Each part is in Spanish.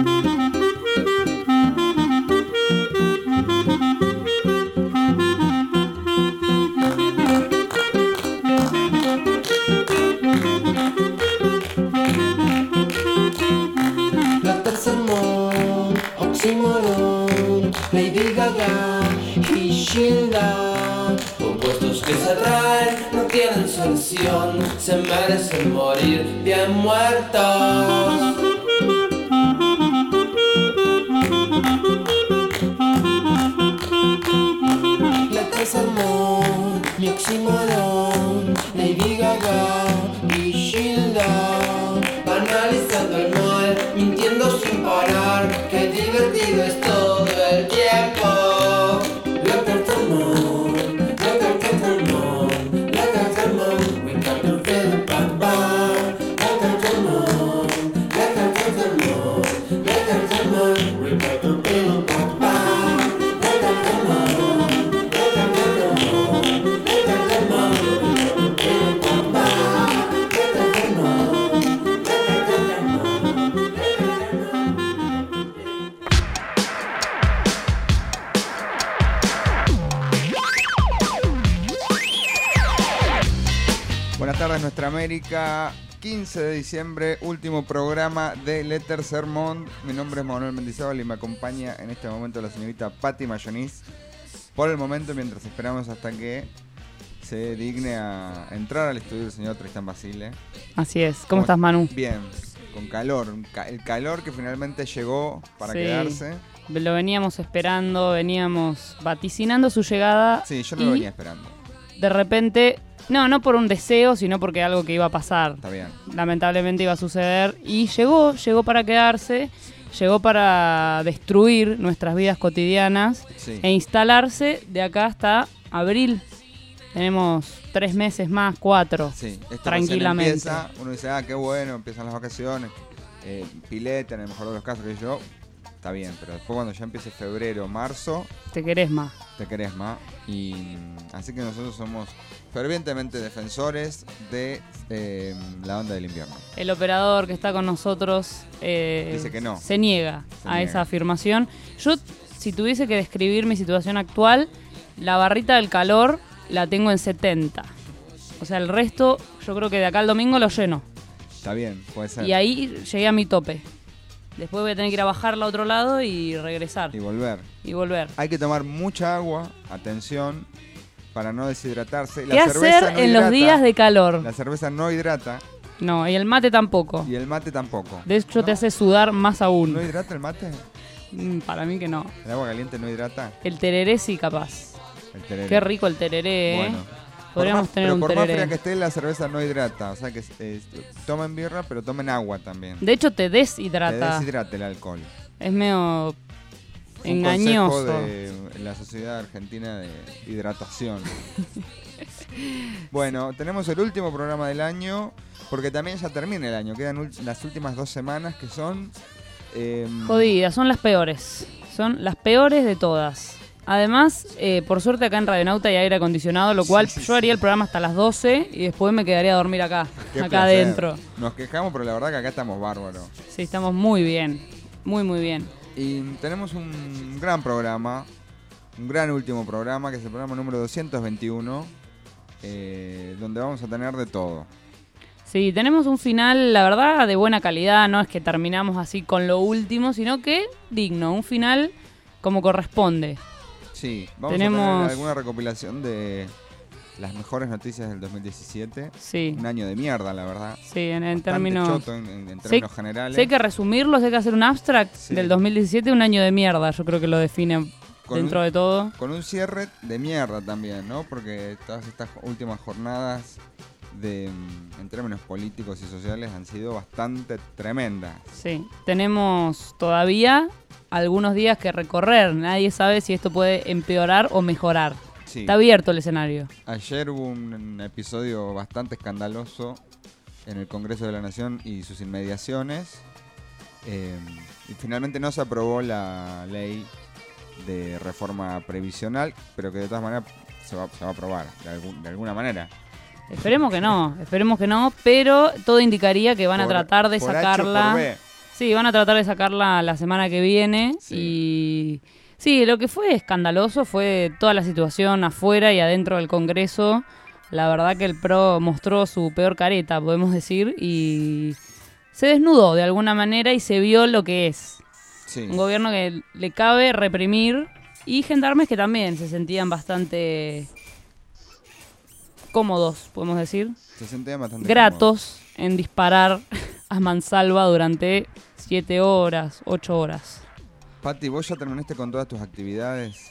Lady Gaga y Sheila, opuestos que se atraen, no tienen solución, se merecen morir bien muertos. La Tercermón, mi oxímoron, Lady Gaga y Sheila, banalizando el mal, mintiendo sin parar, qué divertido es todo el tiempo. La Tercermón, la Tercermón, la Tercermón, we got to feel the bad bad. La Tercermón, la Tercermón, la Tercermón, we got to feel the bad bad. La Tercermón, la Tercermón, la Tercermón, we got to feel the bad bad. La Tercermón, la Tercermón, la Tercermón. Buenas tardes, Nuestra América. 15 de diciembre, último programa de Le Tercermón. Mi nombre es Manuel Mendizábal y me acompaña en este momento la señorita Patti Mayoniz. Por el momento, mientras esperamos hasta que se digne a entrar al estudio el señor Tristán Basile. Así es. ¿Cómo estás, Manu? Bien, con calor. El calor que finalmente llegó para quedarse. Lo veníamos esperando, veníamos vaticinando su llegada. Sí, yo no lo venía esperando. De repente, no por un deseo, sino porque algo que iba a pasar. Está bien. Lamentablemente iba a suceder. Y llegó para quedarse, llegó para destruir nuestras vidas cotidianas, Sí. e instalarse de acá hasta abril. Tenemos 3 meses más, 4, Sí, esto tranquilamente. recién empieza, uno dice, qué bueno, empiezan las vacaciones, pileta en el mejor de los casos, que yo, está bien, pero después cuando ya empiece febrero, marzo, Te querés más. te querés más. Y así que nosotros somos fervientemente defensores de la onda del invierno. El operador que está con nosotros Dice que no. se niega Se a niega. esa afirmación. Yo, si tuviese que describir mi situación actual, la barrita del calor la tengo en 70. O sea, el resto, yo creo que de acá al domingo lo lleno. Está bien, puede ser. Y ahí llegué a mi tope. Después voy a tener que ir a bajarla a otro lado y regresar. Y volver. Y volver. Hay que tomar mucha agua, atención, para no deshidratarse. ¿Qué hacer en los días de calor? La cerveza no hidrata No, y el mate tampoco. y el mate tampoco. De hecho, ¿No? te hace sudar más aún. ¿No hidrata el mate? Para mí que no. ¿El agua caliente no hidrata? El tereré sí, capaz. El tereré. Qué rico el tereré, Bueno. Podríamos tener un Por más tereré. fría que esté, la cerveza no hidrata. O sea que tomen birra, pero tomen agua también. De hecho, te Que deshidrata. deshidrate el alcohol. Es medio Es un engañoso. consejo de la Sociedad Argentina de Hidratación. Bueno, tenemos el último programa del año, porque también ya termina el año. Quedan las últimas 2 semanas que son... Jodidas, son las peores. Son las peores de todas. Además, por suerte acá en Radionauta hay aire acondicionado, lo cual yo haría el programa hasta las 12 y después me quedaría a dormir acá, Qué acá placer. adentro. Nos quejamos, pero la verdad que acá estamos bárbaros. Sí, estamos muy bien, muy bien. Y tenemos un gran programa, un gran último programa, que es el programa número 221, donde vamos a tener de todo. Sí, tenemos un final, la verdad, de buena calidad, no es que terminamos así con lo último, sino que digno, un final como corresponde. Sí, vamos a Tenemos- tener alguna recopilación de las mejores noticias del 2017. Sí, Un año de mierda, la verdad. sí, en Bastante términos... choto en términos generales. Sé que resumirlo, sé que hacer un abstract Sí. del 2017, un año de mierda, yo creo que lo define Con dentro un- de todo. Con un cierre de mierda también, ¿no? Porque todas estas últimas jornadas en términos políticos y sociales han sido bastante tremendas. Sí, tenemos todavía algunos días que recorrer, nadie sabe si esto puede empeorar o mejorar. Sí. Está abierto el escenario. Ayer hubo un episodio bastante escandaloso en el Congreso de la Nación y sus inmediaciones. Y finalmente no se aprobó la ley de reforma previsional, pero que de todas maneras se va a aprobar de alguna manera. Esperemos que no, pero todo indicaría que van a Por- tratar de por H o sacarla. por B. Sí, van a tratar de sacarla la semana que viene. Sí. Y sí, lo que fue escandaloso fue toda la situación afuera y adentro del Congreso. La verdad que el PRO mostró su peor careta, podemos decir, y se desnudó de alguna manera y se vio lo que es. Sí. Un gobierno que le cabe reprimir y gendarmes que también se sentían bastante cómodos, podemos decir, Se sentían bastante gratos en disparar a mansalva durante 7 horas, 8 horas. Pati, vos ya terminaste con todas tus actividades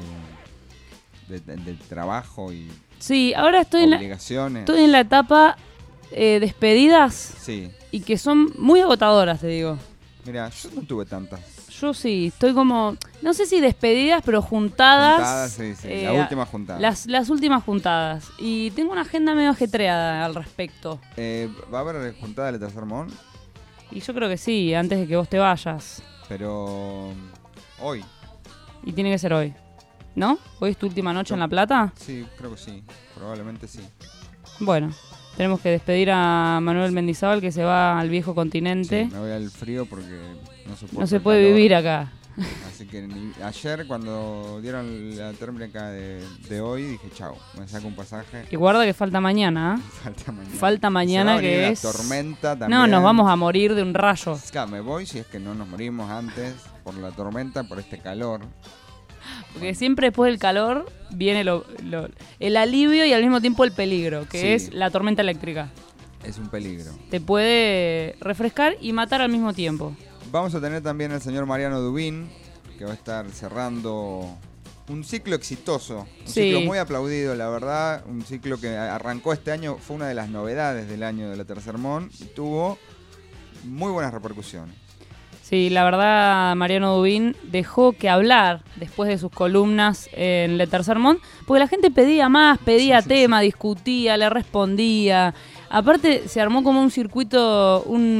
de trabajo y Sí, ahora estoy en obligaciones. la etapa despedidas Sí. y que son muy agotadoras, te digo. Mira, yo no tuve tantas. Yo sí, estoy como, no sé si despedidas, pero juntadas. Juntadas, sí. La última juntada. Las últimas juntadas. Y tengo una agenda medio ajetreada al respecto. ¿Va a haber juntada del Tercer Mon? Y yo creo que sí, antes de que vos te vayas. Pero hoy. Y tiene que ser hoy. ¿No? ¿Hoy es tu última noche en La Plata? Sí, creo que sí. Probablemente sí. Bueno, tenemos que despedir a Manuel Mendizábal, que se va al viejo continente. Sí, me voy al frío porque No se puede vivir acá. Así que ayer cuando dieron la térmica de hoy dije chau, me saco un pasaje. Y guarda que falta mañana, ¿eh? Falta mañana. Falta mañana, Se va a venir que la es... tormenta también. No, nos vamos a morir de un rayo. Claro, me voy si es que no nos morimos antes por la tormenta, por este calor. Porque siempre después del calor viene el alivio y al mismo tiempo el peligro, que Sí. es la tormenta eléctrica. Es un peligro. Te puede refrescar y matar al mismo tiempo. Vamos a tener también al señor Mariano Dubín, que va a estar cerrando un ciclo exitoso, un Sí. ciclo muy aplaudido, la verdad, un ciclo que arrancó este año, fue una de las novedades del año de la Tercer Mon y tuvo muy buenas repercusiones. Sí, la verdad, Mariano Dubín dejó que hablar después de sus columnas en Le Tercer Mon, porque la gente pedía más, pedía tema, discutía, le respondía. Aparte, se armó como un circuito,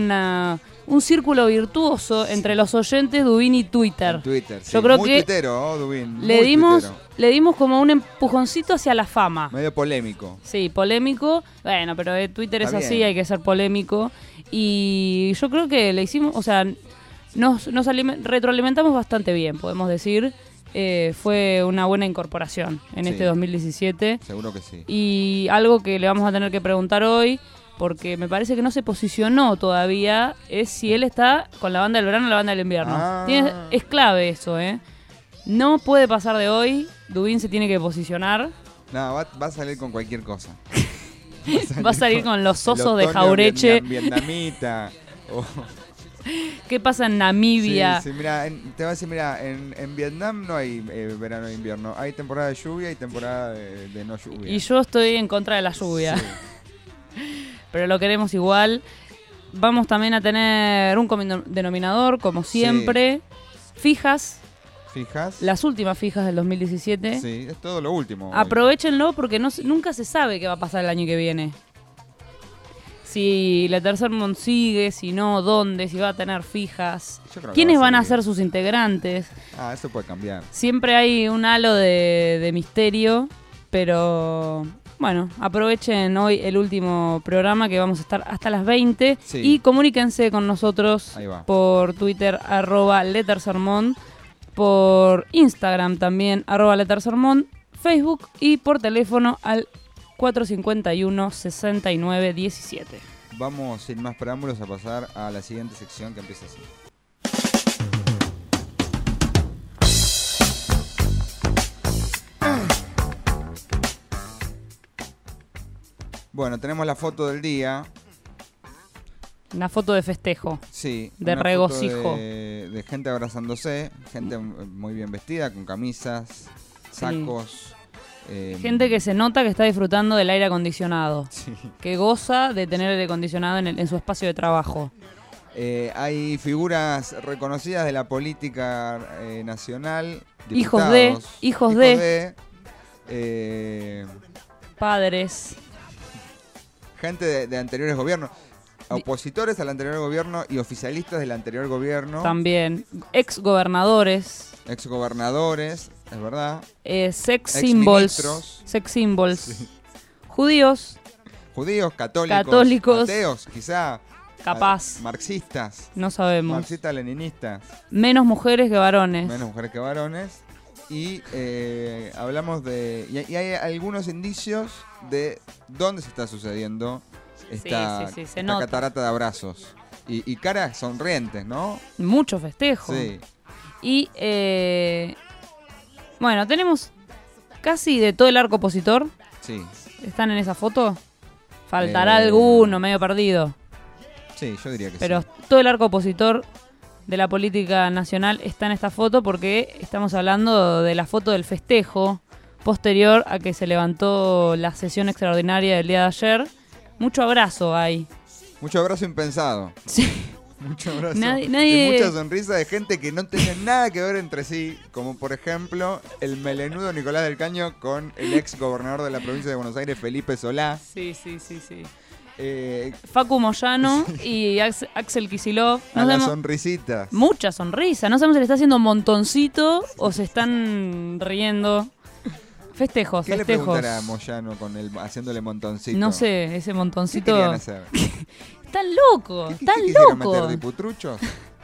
un círculo virtuoso entre los oyentes, Dubín y Twitter. En Twitter, sí. Yo creo muy que tuitero, Dubín. Le muy dimos, tuitero. le dimos como un empujoncito hacia la fama. Medio polémico. Sí, polémico. Bueno, pero Twitter Está es así, bien. hay que ser polémico. Y yo creo que le hicimos, o sea, nos retroalimentamos bastante bien, podemos decir. Fue una buena incorporación en Sí. este 2017. Seguro que sí. Y algo que le vamos a tener que preguntar hoy, porque me parece que no se posicionó todavía, es si él está con la banda del verano o la banda del invierno. Ah. Es clave eso, ¿eh? No puede pasar de hoy. Dubín se tiene que posicionar. No, va a salir con cualquier cosa. Va a salir con los el osos de otoño Jaureche. vietnamita. o- ¿Qué pasa en Namibia? Sí, mira, te voy a decir, mira, en Vietnam no hay verano e invierno. Hay temporada de lluvia y temporada de no lluvia. Y yo estoy en contra de la lluvia. Sí. Pero lo queremos igual. Vamos también a tener un común denominador, como siempre. Fijas, ¿Fijas? las últimas fijas del 2017. Sí, es todo lo último. hoy. Aprovechenlo porque nunca se sabe qué va a pasar el año que viene. Si la Tercer Mon sigue, si no, dónde, si va a tener fijas. Yo creo que ¿Quiénes va a van a seguir. ser sus integrantes? Ah, eso puede cambiar. Siempre hay un halo de misterio, pero bueno, aprovechen hoy el último programa que vamos a estar hasta las 20 Sí. y comuníquense con nosotros Ahí va. por Twitter, @letercermon, por Instagram también, @letercermon, Facebook y por teléfono al 451-6917. Vamos, sin más preámbulos, a pasar a la siguiente sección que empieza así. Bueno, tenemos la foto del día. Una foto de festejo. Sí. De una regocijo. foto de gente abrazándose, gente muy bien vestida, con camisas, sacos. Gente que se nota que está disfrutando del aire acondicionado, Sí. que goza de tener aire acondicionado en su espacio de trabajo. Hay figuras reconocidas de la política nacional. Hijos diputados, de, padres, padres. gente de anteriores gobiernos, opositores al anterior gobierno y oficialistas del anterior gobierno, También ex gobernadores, exgobernadores, es verdad, sex symbols, Exministros. sex symbols, Sí. judíos, judíos, católicos, Católicos. ateos, quizá. capaz. Marxistas. No sabemos. Marxistas-leninistas. Menos mujeres que varones. Menos mujeres que varones. Y hablamos de... Y hay algunos indicios de dónde se está sucediendo esta, se esta nota. catarata de abrazos. Y caras sonrientes, ¿no? Mucho festejo. Sí. Y bueno, tenemos casi de todo el arco opositor. Sí. ¿Están en esa foto? Faltará alguno medio perdido. Sí, yo diría que Pero sí. todo el arco opositor de la política nacional está en esta foto porque estamos hablando de la foto del festejo posterior a que se levantó la sesión extraordinaria del día de ayer. Mucho abrazo hay. Mucho abrazo impensado. Sí. Mucho abrazo. Nadie- Y mucha sonrisa de gente que no tiene nada que ver entre sí. Como por ejemplo el melenudo Nicolás del Caño con el ex gobernador de la provincia de Buenos Aires, Felipe Solá. Sí. Eh, Facu Moyano y Axel Kicillof. a No las sabemos- sonrisitas. Mucha sonrisa. No sabemos si le está haciendo un montoncito o se están riendo. Festejos, ¿Qué le festejos. preguntará a Moyano con haciéndole montoncito? No sé, ese ¿Qué montoncito. querían hacer? Están locos, ¿Qué están quisieron meter locos. diputruchos?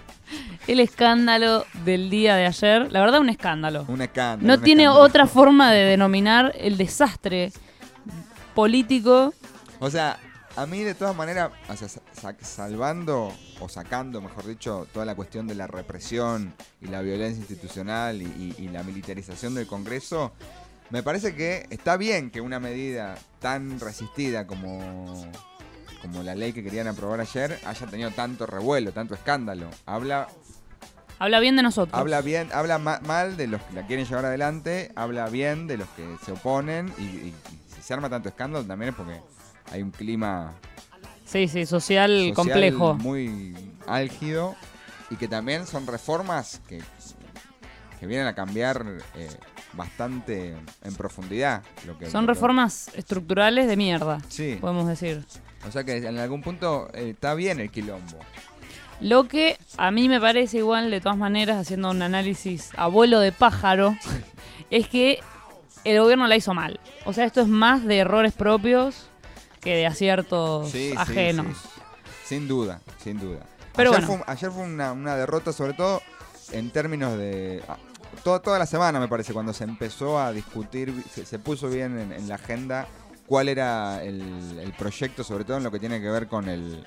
El escándalo del día de ayer, la verdad un escándalo. Un escándalo. No un tiene escándalo. otra forma de denominar el desastre político. O sea, a mí de todas maneras, o sea, salvando o sacando, mejor dicho, toda la cuestión de la represión y la violencia institucional y la militarización del Congreso, me parece que está bien que una medida tan resistida como la ley que querían aprobar ayer haya tenido tanto revuelo, tanto escándalo. Habla Habla bien de nosotros. bien, habla mal de los que la quieren llevar adelante, habla bien de los que se oponen y si se arma tanto escándalo también es porque hay un clima Sí, social complejo. muy álgido y que también son reformas que vienen a cambiar bastante en profundidad. Son reformas estructurales de mierda, Sí, podemos decir. o sea que en algún punto está bien el quilombo. Lo que a mí me parece igual, de todas maneras, haciendo un análisis a vuelo de pájaro, es que el gobierno la hizo mal. O sea, esto es más de errores propios que de aciertos Sí, ajenos. sí. Sin duda, sin duda. Pero ayer bueno. ayer fue una derrota, sobre todo en términos de... toda la semana, me parece, cuando se empezó a discutir, se puso bien en la agenda cuál era el proyecto, sobre todo en lo que tiene que ver con el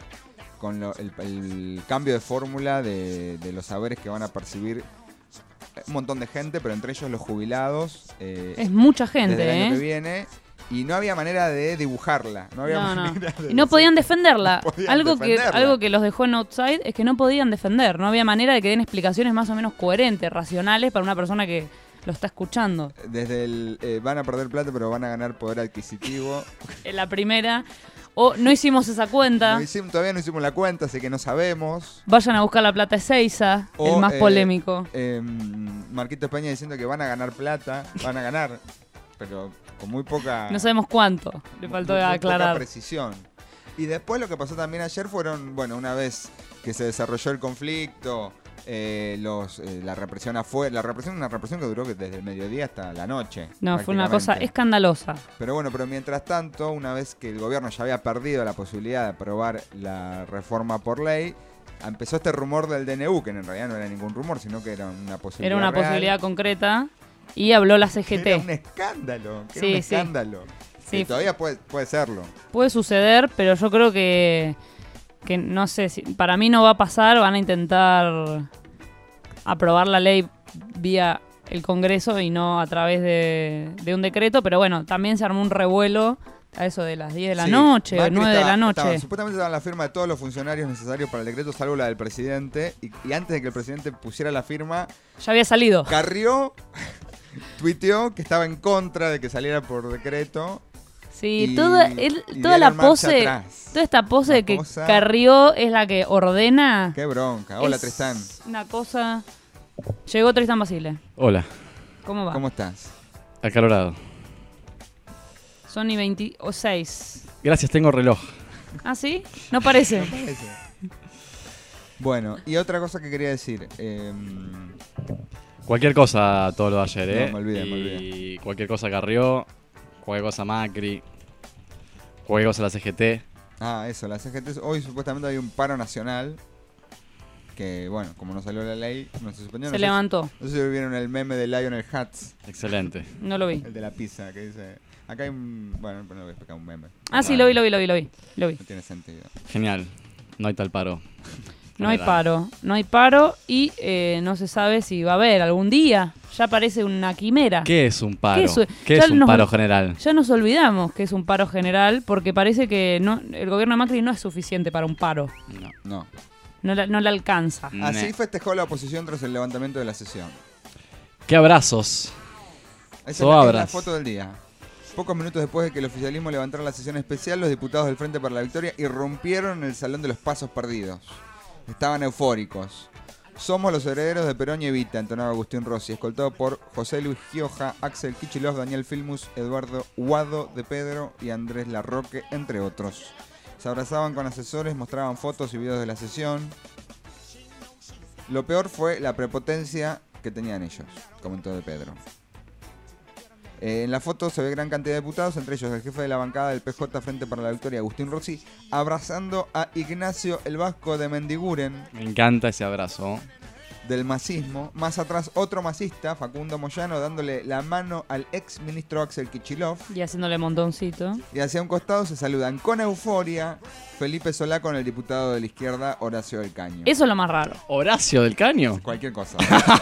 cambio de fórmula de los saberes que van a percibir un montón de gente, pero entre ellos los jubilados. Es mucha gente, desde el año que ¿eh? viene. Y no había manera de dibujarla. No había manera de Y no podían defenderla. No podían algo defenderla. que los dejó en Outside es que no podían defender. No había manera de que den explicaciones más o menos coherentes, racionales para una persona que lo está escuchando. Desde van a perder plata, pero van a ganar poder adquisitivo. En la primera, o no hicimos esa cuenta. Todavía no hicimos la cuenta, así que no sabemos. Vayan a buscar la plata Ezeiza, O, el más polémico. Marquito España diciendo que van a ganar plata. Van a ganar, pero con muy poca... No sabemos cuánto. Le faltó muy poca aclarar. precisión. Y después lo que pasó también ayer fueron, bueno, una vez que se desarrolló el conflicto, la represión afuera. La represión, una represión que duró desde el mediodía hasta la noche. No, fue una cosa prácticamente. escandalosa. Pero bueno, pero mientras tanto, una vez que el gobierno ya había perdido la posibilidad de aprobar la reforma por ley, empezó este rumor del DNU, que en realidad no era ningún rumor, sino que era una posibilidad Era una real. posibilidad concreta. Y habló la CGT. Era un escándalo, Sí, era un sí. escándalo. Sí. Y todavía puede serlo. Puede suceder, pero yo creo que no sé, para mí no va a pasar. Van a intentar aprobar la ley vía el Congreso y no a través de un decreto. Pero bueno, también se armó un revuelo a eso de las 10 de la Sí, noche, Macri 9 de la noche. Supuestamente estaban la firma de todos los funcionarios necesarios para el decreto, salvo la del presidente. Y antes de que el presidente pusiera la firma, Ya había salido. Carrió tuiteó que estaba en contra de que saliera por decreto. Sí, y toda dieron la marcha pose, atrás. toda esta pose Una de que cosa- Carrió es la que ordena. Qué bronca. Hola, es Tristán. Una cosa. Llegó Tristán Basile. Hola, ¿Cómo va? ¿Cómo estás? acalorado. Son y 26. Gracias, tengo reloj. ¿Ah, sí? No parece. Bueno, y otra cosa que quería decir. Cualquier cosa todo lo de ayer, ¿eh? No, me olvidé, y me olvidé. cualquier cosa Carrió, cualquier cosa Macri, cualquier cosa la CGT. Ah, eso, la CGT. Hoy supuestamente hay un paro nacional. Que, bueno, como no salió la ley, no se suspendió. Se levantó. No sé si vieron el meme de Lionel Hutz, Excelente. No lo vi. el de la pizza, que dice... Acá hay un... Bueno, no voy a explicar un meme. Ah, sí, lo vi. No tiene sentido. Genial. No hay tal paro. No hay paro y no se sabe si va a haber algún día. Ya parece una quimera. ¿Qué es un paro? ¿Qué ¿Qué es un paro general? Ya nos olvidamos que es un paro general porque parece que el gobierno de Macri no es suficiente para un paro. No. No le alcanza. Así festejó la oposición tras el levantamiento de la sesión. ¡Qué abrazos! Esa es Sobras. la foto del día. Pocos minutos después de que el oficialismo levantara la sesión especial, los diputados del Frente para la Victoria irrumpieron en el Salón de los Pasos Perdidos. Estaban eufóricos. Somos los herederos de Perón y Evita, entonaba Agustín Rossi, escoltado por José Luis Gioja, Axel Kicillof, Daniel Filmus, Eduardo Guado de Pedro y Andrés Larroque, entre otros. Se abrazaban con asesores, mostraban fotos y videos de la sesión. Lo peor fue la prepotencia que tenían ellos, comentó de Pedro. En la foto se ve gran cantidad de diputados, entre ellos el jefe de la bancada del PJ Frente para la Victoria, Agustín Rossi, abrazando a Ignacio el Vasco de Mendiguren, Me encanta ese abrazo. del masismo. Más atrás otro masista, Facundo Moyano, dándole la mano al ex ministro Axel Kicillof. Y haciéndole montoncito. Y hacia un costado se saludan con euforia Felipe Solá con el diputado de la izquierda Horacio del Caño. Eso es lo más raro. ¿Horacio del Caño? Cualquier cosa.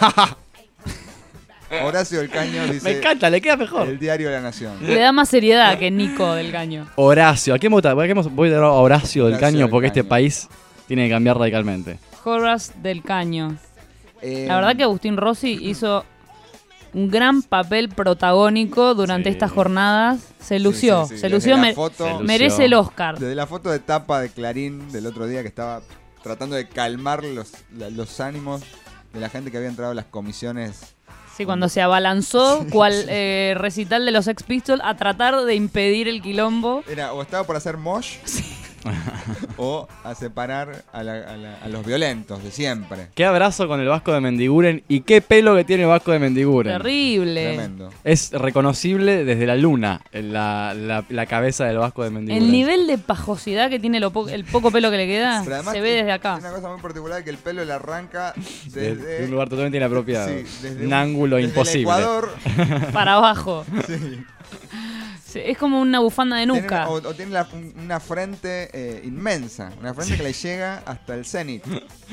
Horacio del Caño dice... Me encanta, le queda mejor. El diario de la Nación. Le da más seriedad que Nico del Caño. Horacio. ¿A qué voy a dar a Horacio del Horacio Caño? del Porque Caño. este país tiene que cambiar radicalmente. Horace del Caño. La verdad que Agustín Rossi hizo un gran papel protagónico durante Sí. estas jornadas. Se lució, Sí, sí, sí. se Desde lució, la foto- Se lució. merece el Oscar. Desde la foto de tapa de Clarín del otro día que estaba tratando de calmar los ánimos de la gente que había entrado a las comisiones. Sí, cuando se abalanzó cual recital de los Sex Pistols a tratar de impedir el quilombo. Era o estaba por hacer mosh o a separar a los violentos de siempre. Qué abrazo con el Vasco de Mendiguren y qué pelo que tiene el Vasco de Mendiguren. Terrible. Tremendo. Es reconocible desde la luna la cabeza del Vasco de Mendiguren. El nivel de pajosidad que tiene el poco pelo que le queda Pero además se ve desde acá. Tiene una cosa muy particular que el pelo le arranca de desde un lugar totalmente inapropiado. sí, desde un ángulo desde imposible. El Ecuador. Para abajo. Sí. Sí, es como una bufanda de Tiene nuca. o tiene una frente inmensa, una frente que le llega hasta el cenit.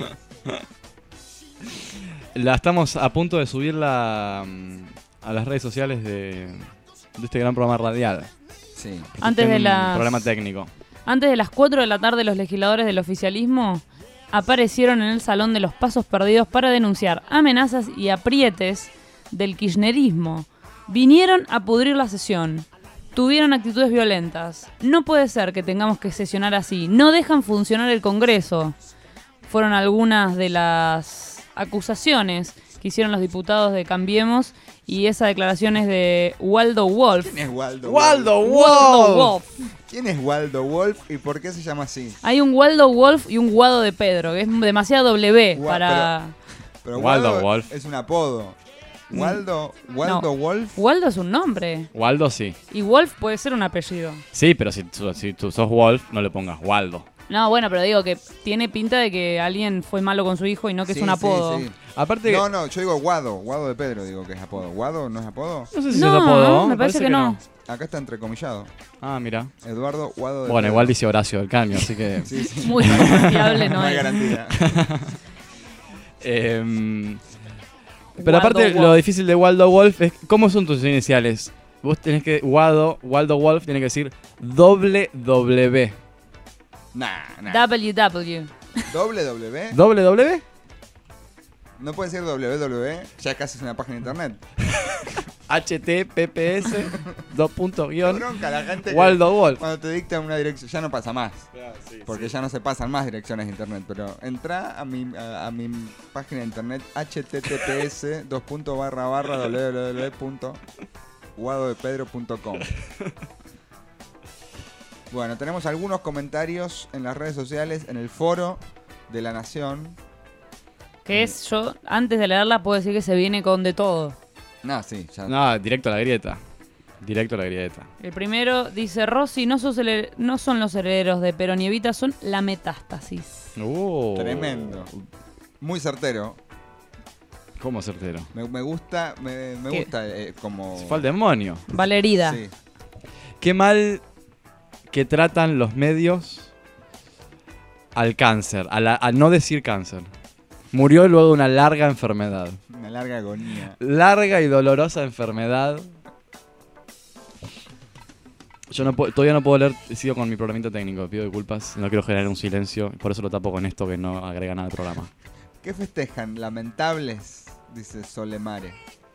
La estamos a punto de subirla a las redes sociales de este gran programa radial. Sí. Antes Tiene de un las- programa técnico. Antes de las 4 de la tarde, los legisladores del oficialismo aparecieron en el Salón de los Pasos Perdidos para denunciar amenazas y aprietes del kirchnerismo. Vinieron a pudrir la sesión. Tuvieron actitudes violentas. No puede ser que tengamos que sesionar así. No dejan funcionar el Congreso. Fueron algunas de las acusaciones que hicieron los diputados de Cambiemos, y esa declaración es de Waldo Wolf. ¿Quién es Waldo? ¡Waldo Waldo Wolf! Wolf. ¿Quién es Waldo Wolf y por qué se llama así? Hay un Waldo Wolf y un Guado de Pedro, que es demasiado W Gua- para... Pero Waldo Wolf. es un apodo. Waldo No. Wolf. Waldo es un nombre. Waldo sí. Y Wolf puede ser un apellido. Sí, pero si tú sos Wolf, no le pongas Waldo. No, bueno, pero digo que tiene pinta de que alguien fue malo con su hijo y no que Sí, es un apodo. sí, sí. Aparte, No, yo digo Guado de Pedro, digo que es apodo. ¿Guado no es apodo? no sé si No, es apodo. me parece que no. Acá está entrecomillado. Ah, mira. Eduardo Guado de Bueno, Pedro. igual dice Horacio del Caño, así que... Sí, sí. Muy confiable, ¿no? No hay es. garantía. Pero aparte, Waldo lo Wolf. difícil de Waldo Wolf es cómo son tus iniciales. Vos tenés que... Waldo Wolf tiene que decir WW. Nah. WW. ¿WW? ¿WW? No puede ser www, ya casi es una página de internet. HTTPS Qué bronca la gente que Waldo Wolf. cuando te dicta una dirección, ya no pasa más. Porque ya no se pasan más direcciones de internet. Pero entra a mi página de internet https://www.guadodepedro.com. Bueno, tenemos algunos comentarios en las redes sociales, en el foro de La Nación. Que es, yo antes de leerla puedo decir que se viene con de todo. No, sí, ya. No, directo a la grieta. Directo a la grieta. El primero dice, Rossi, no son los herederos de Perón y Evita, son la metástasis. Tremendo. Muy certero. ¿Cómo certero? Me gusta, me gusta como... Se fue al demonio. Valerida. Sí. Qué mal que tratan los medios al cáncer, a no decir cáncer. Murió luego de una larga enfermedad. Una larga agonía. Larga y dolorosa enfermedad. Yo todavía no puedo leer, sigo con mi programita técnico, pido disculpas, no quiero generar un silencio, por eso lo tapo con esto que no agrega nada al programa. ¿Qué festejan? Lamentables, dice Solemare.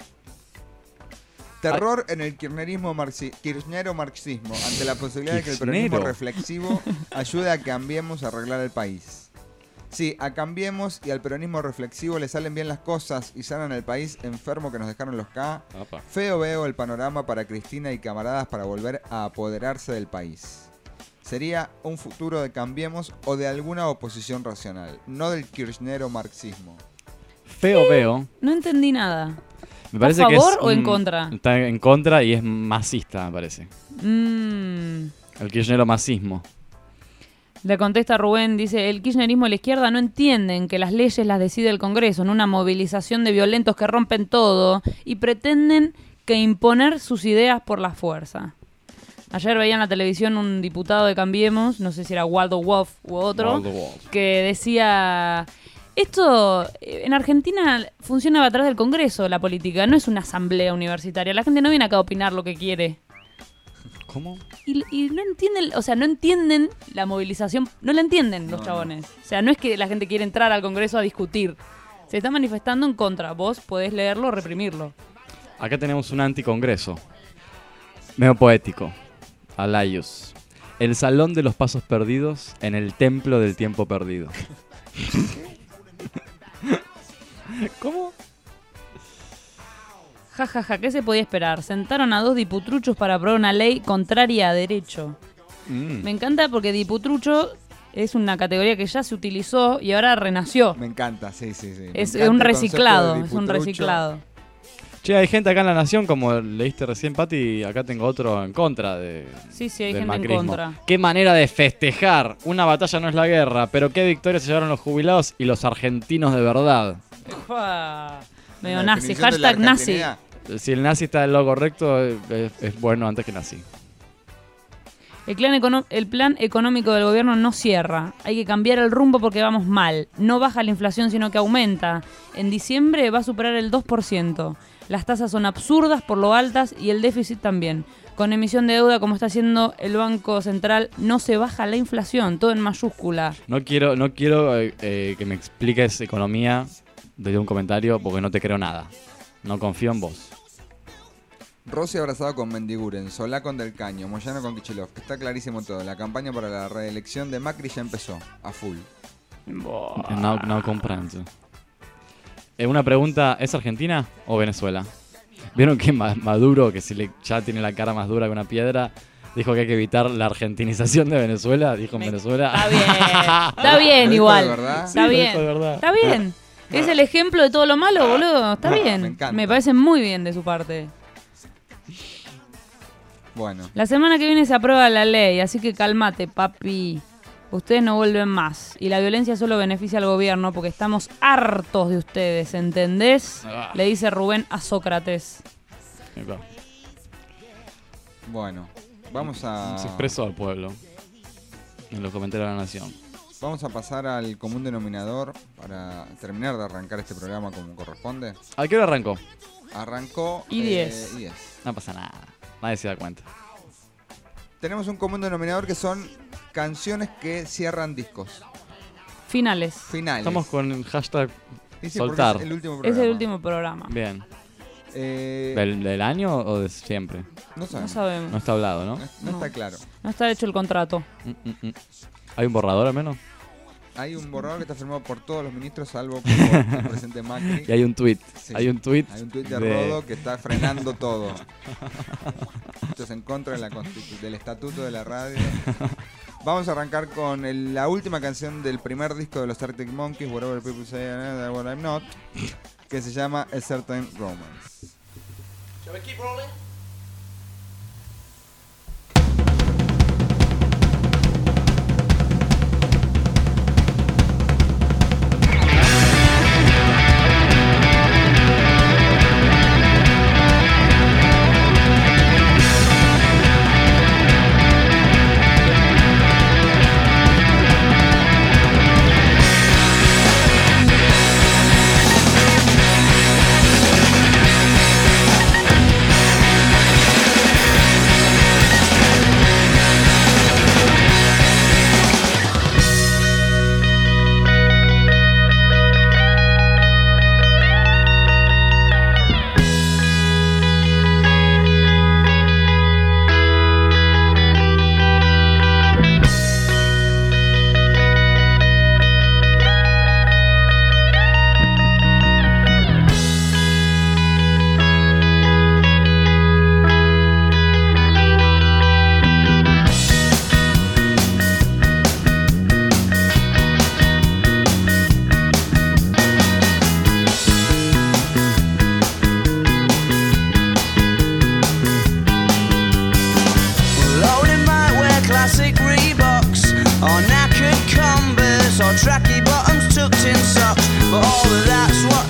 Terror en el kirchnero-marxismo, ante la posibilidad de que el peronismo Kirchnero. reflexivo ayude a Cambiemos a arreglar el país. Sí, a Cambiemos y al peronismo reflexivo le salen bien las cosas y sanan el país enfermo que nos dejaron los K. Opa. Feo veo el panorama para Cristina y camaradas para volver a apoderarse del país. Sería un futuro de Cambiemos o de alguna oposición racional, no del kirchnero-marxismo. Feo veo. No entendí nada. Me parece ¿A que favor es o en contra? Está en contra y es masista, me parece. Mm. El kirchnero masismo. Le contesta Rubén, dice, el kirchnerismo y la izquierda no entienden que las leyes las decide el Congreso en una movilización de violentos que rompen todo y pretenden que imponer sus ideas por la fuerza. Ayer veía en la televisión un diputado de Cambiemos, no sé si era Waldo Wolf u otro, Waldo Wolf. que decía, esto en Argentina funciona a través del Congreso, la política, no es una asamblea universitaria, la gente no viene acá a opinar lo que quiere. ¿Cómo? Y no entienden, o sea, no entienden la movilización, no la entienden los chabones. O sea, no es que la gente quiere entrar al Congreso a discutir. Se está manifestando en contra. Vos podés leerlo o reprimirlo. Acá tenemos un anticongreso. Medio poético. Alayus. El salón de los pasos perdidos en el templo del tiempo perdido. ¿Cómo? Ja, ja, ja, ¿qué se podía esperar? Sentaron a 2 diputruchos para aprobar una ley contraria a derecho. Me encanta porque diputrucho es una categoría que ya se utilizó y ahora renació. Me encanta, sí, sí, sí. Me Es encanta un el reciclado, concepto de es un diputrucho. reciclado. Che, hay gente acá en La Nación, como leíste recién, Pati, y acá tengo otro en contra de Sí, sí, hay del gente macrismo. en contra. Qué manera de festejar. Una batalla no es la guerra, pero qué victoria se llevaron los jubilados y los argentinos de verdad. Ufua. Medio La nazi, definición de la hashtag nazi. argentinidad. Si el nazi está del lado correcto, es bueno antes que nazi. El plan económico del gobierno no cierra. Hay que cambiar el rumbo porque vamos mal. No baja la inflación, sino que aumenta. En diciembre va a superar el 2%. Las tasas son absurdas por lo altas y el déficit también. Con emisión de deuda, como está haciendo el Banco Central, no se baja la inflación. Todo en mayúscula. No quiero que me expliques economía desde un comentario porque no te creo nada. No confío en vos. Rossi abrazado con Mendiguren, Solá con Del Caño, Moyano con Kicillof, que está clarísimo todo. La campaña para la reelección de Macri ya empezó, a full. No comprendo. Una pregunta, ¿es Argentina o Venezuela? ¿Vieron que Maduro, que ya tiene la cara más dura que una piedra, dijo que hay que evitar la argentinización de Venezuela? Dijo en Venezuela. Está bien, está bien ¿Lo dijo igual. de verdad? Está Sí, lo bien, dijo de verdad. está bien. Es el ejemplo de todo lo malo, boludo. Está bien. Me encanta. Me parece muy bien de su parte. Bueno, La semana que viene se aprueba la ley, así que cálmate, papi. Ustedes no vuelven más. Y la violencia solo beneficia al gobierno porque estamos hartos de ustedes, ¿entendés? Le dice Rubén a Sócrates. bueno. Vamos a... Se expresó al pueblo en los comentarios de La Nación. Vamos a pasar al común denominador para terminar de arrancar este programa como corresponde. ¿A qué hora arrancó? Arrancó... Y 10. 10. No pasa nada. Nadie se da cuenta. Tenemos un común denominador que son canciones que cierran discos. Finales. Finales. Estamos con el hashtag Sí, sí, porque soltar. Es el último Es programa. el último programa. Bien. Eh, ¿Del año o de siempre? no No sabemos. sabemos. No está hablado, ¿no? No No. está claro. No está hecho el contrato. ¿Hay un borrador al menos? Hay un borrador que está firmado por todos los ministros, salvo por el presidente Macri. Y hay un tweet. Sí. Hay un tweet. Hay un tuit de Rodo que está frenando todo. Esto es en contra de del estatuto de la radio. Vamos a arrancar con la última canción del primer disco de los Arctic Monkeys, Whatever People Say What I'm Not, que se llama A Certain Romance. Shall we keep rolling?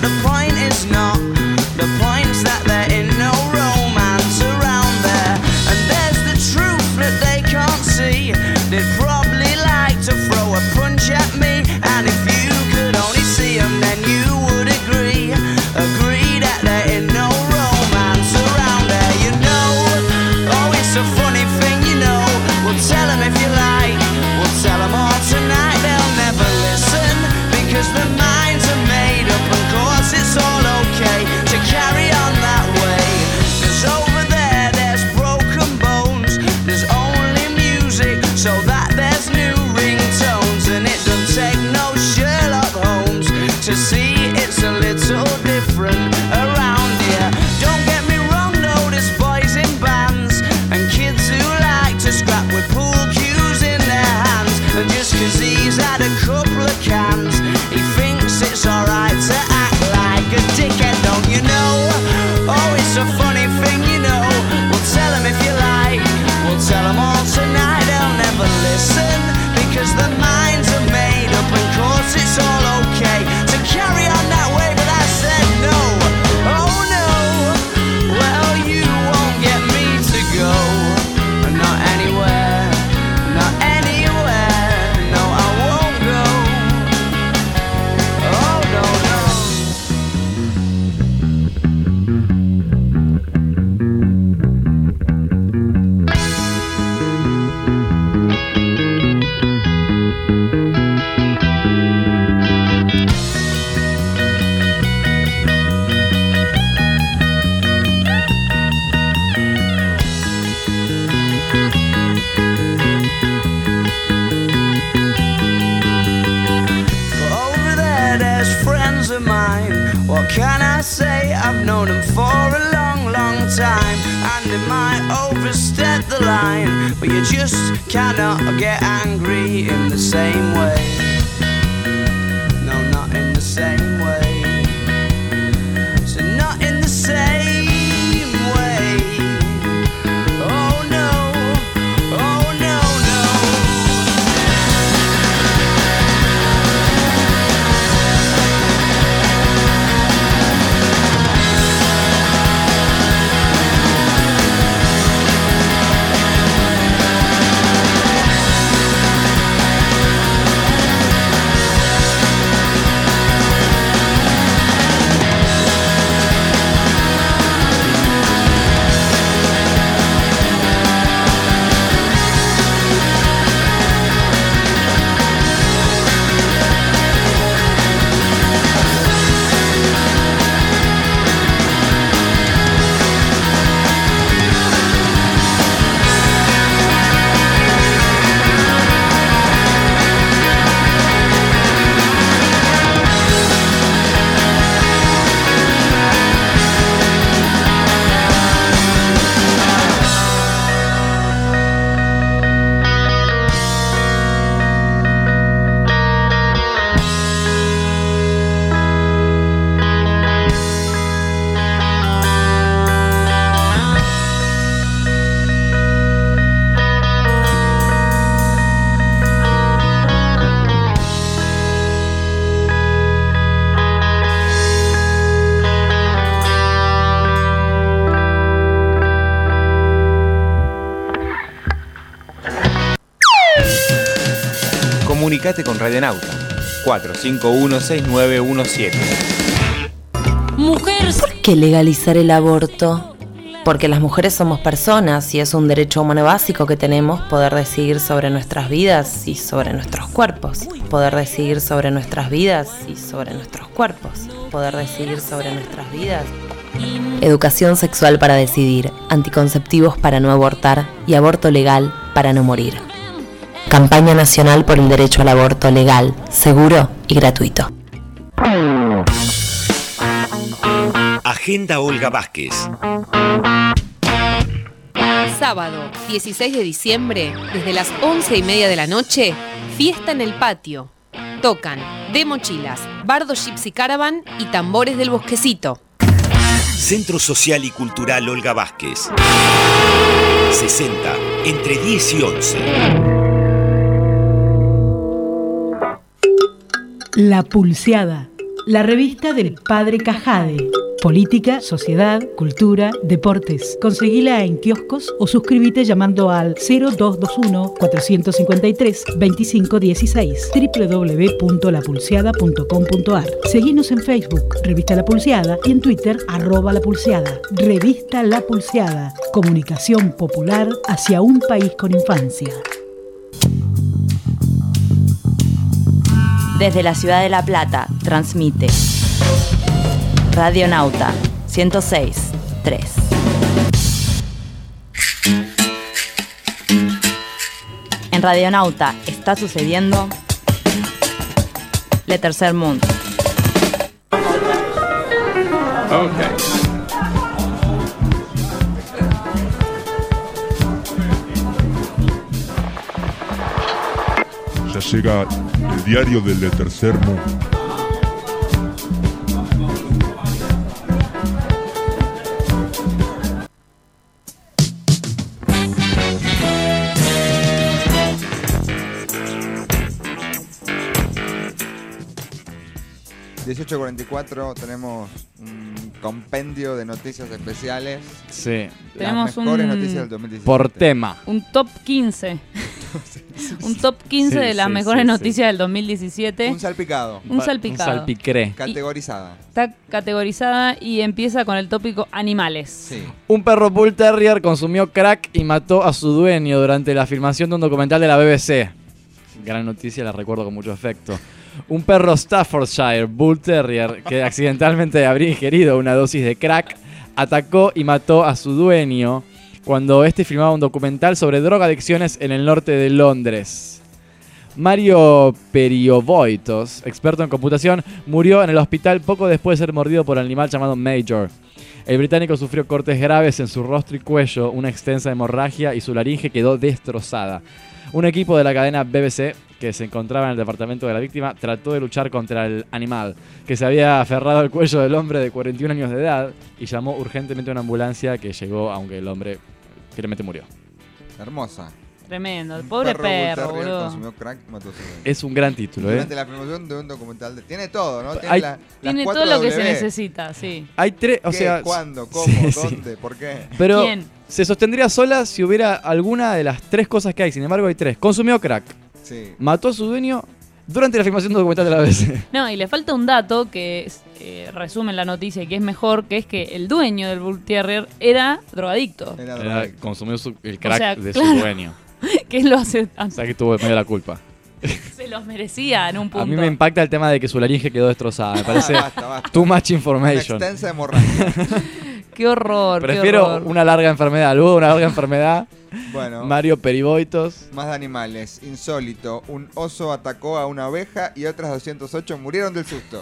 the point is not. The point's that there ain't no romance around there. And there's the truth that they can't see. They'd probably like to throw a punch at me. And if you could only see them, then you would agree that there ain't no romance around there. You know, oh, it's a funny thing, you know. We'll tell them if you like, we'll tell them all tonight. They'll never listen, because their minds are made up. And course it's all okay to carry on that way. Cause over there, there's broken bones. There's only music, so that there's new ringtones. And it don't take no Sherlock Holmes to see it's a little different around here. Don't get me wrong though, there's boys in bands and kids who like to scrap with pool cues in their hands. And just cause he's had a couple of cans, he thinks it's alright to act like a dickhead, don't you know? Oh, it's a funny thing, you know. We'll tell them if you like, we'll tell them all tonight. They'll never listen, because their minds are made up. And course it's all okay to carry on that way, but I said no. Oh no, well you won't get me to go. Not anywhere, not anywhere. No, I won't go. Oh no, no. Over there, there's friends of mine. What can I say? I've known them for a long, long time. And they might overstep the line, but you just cannot get angry in the same way. No, not in the same way. So not in the same way. Oh no, oh no, no. Comunicate con Radionauta 451-6917. Mujer, ¿por qué legalizar el aborto? Porque las mujeres somos personas y es un derecho humano básico que tenemos poder decidir sobre nuestras vidas y sobre nuestros cuerpos. Poder decidir sobre nuestras vidas y sobre nuestros cuerpos. Poder decidir sobre nuestras vidas. Educación sexual para decidir, anticonceptivos para no abortar y aborto legal para no morir. Campaña Nacional por el Derecho al Aborto legal, seguro y gratuito. Agenda Olga Vázquez. Sábado, 16 de diciembre, desde las 11:30 de la noche, fiesta en el patio. Tocan De Mochilas, Bardo Gypsy Caravan y Tambores del Bosquecito. Centro Social y Cultural Olga Vázquez. 60, entre 10 y 11. La Pulseada, la revista del Padre Cajade. Política, sociedad, cultura, deportes. Conseguila en kioscos o suscríbete llamando al 0221-453-2516 www.lapulseada.com.ar. Seguinos en Facebook, Revista La Pulseada, y en Twitter, @lapulseada. Revista La Pulseada. Comunicación popular hacia un país con infancia. Desde la ciudad de La Plata, transmite Radionauta 106.3. En Radionauta está sucediendo Le Tercer Mundo. Okay. Ya llega el diario del Le Tercer Mundo. Tenemos un compendio de noticias especiales. Sí. Tenemos las mejores noticias del 2017. Por tema. Un top 15. Un top 15 de las mejores noticias del 2017. Un salpicado. Un salpicado. Un salpicré. Categorizada. Está categorizada y empieza con el tópico animales. Sí. Un perro Bull Terrier consumió crack y mató a su dueño durante la filmación de un documental de la BBC. Gran noticia, la recuerdo con mucho afecto. Un perro Staffordshire Bull Terrier que accidentalmente habría ingerido una dosis de crack atacó y mató a su dueño cuando este filmaba un documental sobre drogadicciones en el norte de Londres. Mario Periovoitos, experto en computación, murió en el hospital poco después de ser mordido por el animal llamado Major. El británico sufrió cortes graves en su rostro y cuello, una extensa hemorragia y su laringe quedó destrozada. Un equipo de la cadena BBC, que se encontraba en el departamento de la víctima, trató de luchar contra el animal, que se había aferrado al cuello del hombre de 41 años de edad y llamó urgentemente a una ambulancia que llegó, aunque el hombre finalmente murió. Hermosa. Tremendo, el pobre perro, Bull Terrier boludo. consumió crack, mató a su dueño. Es un gran título, Durante la promoción de un documental. Tiene todo, ¿no? Hay- Tiene todo lo que se necesita, sí. Hay tres, o ¿Qué? sea... ¿Cuándo? ¿Cómo? Sí, sí. ¿Dónde? ¿Por qué? Pero ¿Quién? se sostendría sola si hubiera alguna de las tres cosas que hay. Sin embargo, hay tres. Consumió crack. Sí. Mató a su dueño durante la filmación de un documental de la BBC. No, y le falta un dato que resume la noticia y que es mejor, que es que el dueño del Bull Terrier era drogadicto. Consumió el crack O sea, de claro. su dueño. Que lo hace O sea que tuvo medio la culpa. se los merecía en un punto. A mí me impacta el tema de que su laringe quedó destrozada. Me parece Basta. too much Una information. extensa hemorragia. Qué horror, qué Prefiero horror. una larga enfermedad. Luego una larga enfermedad. Bueno. Mario Perivoitos. Más de animales. Insólito. Un oso atacó a una oveja y otras 208 murieron del susto.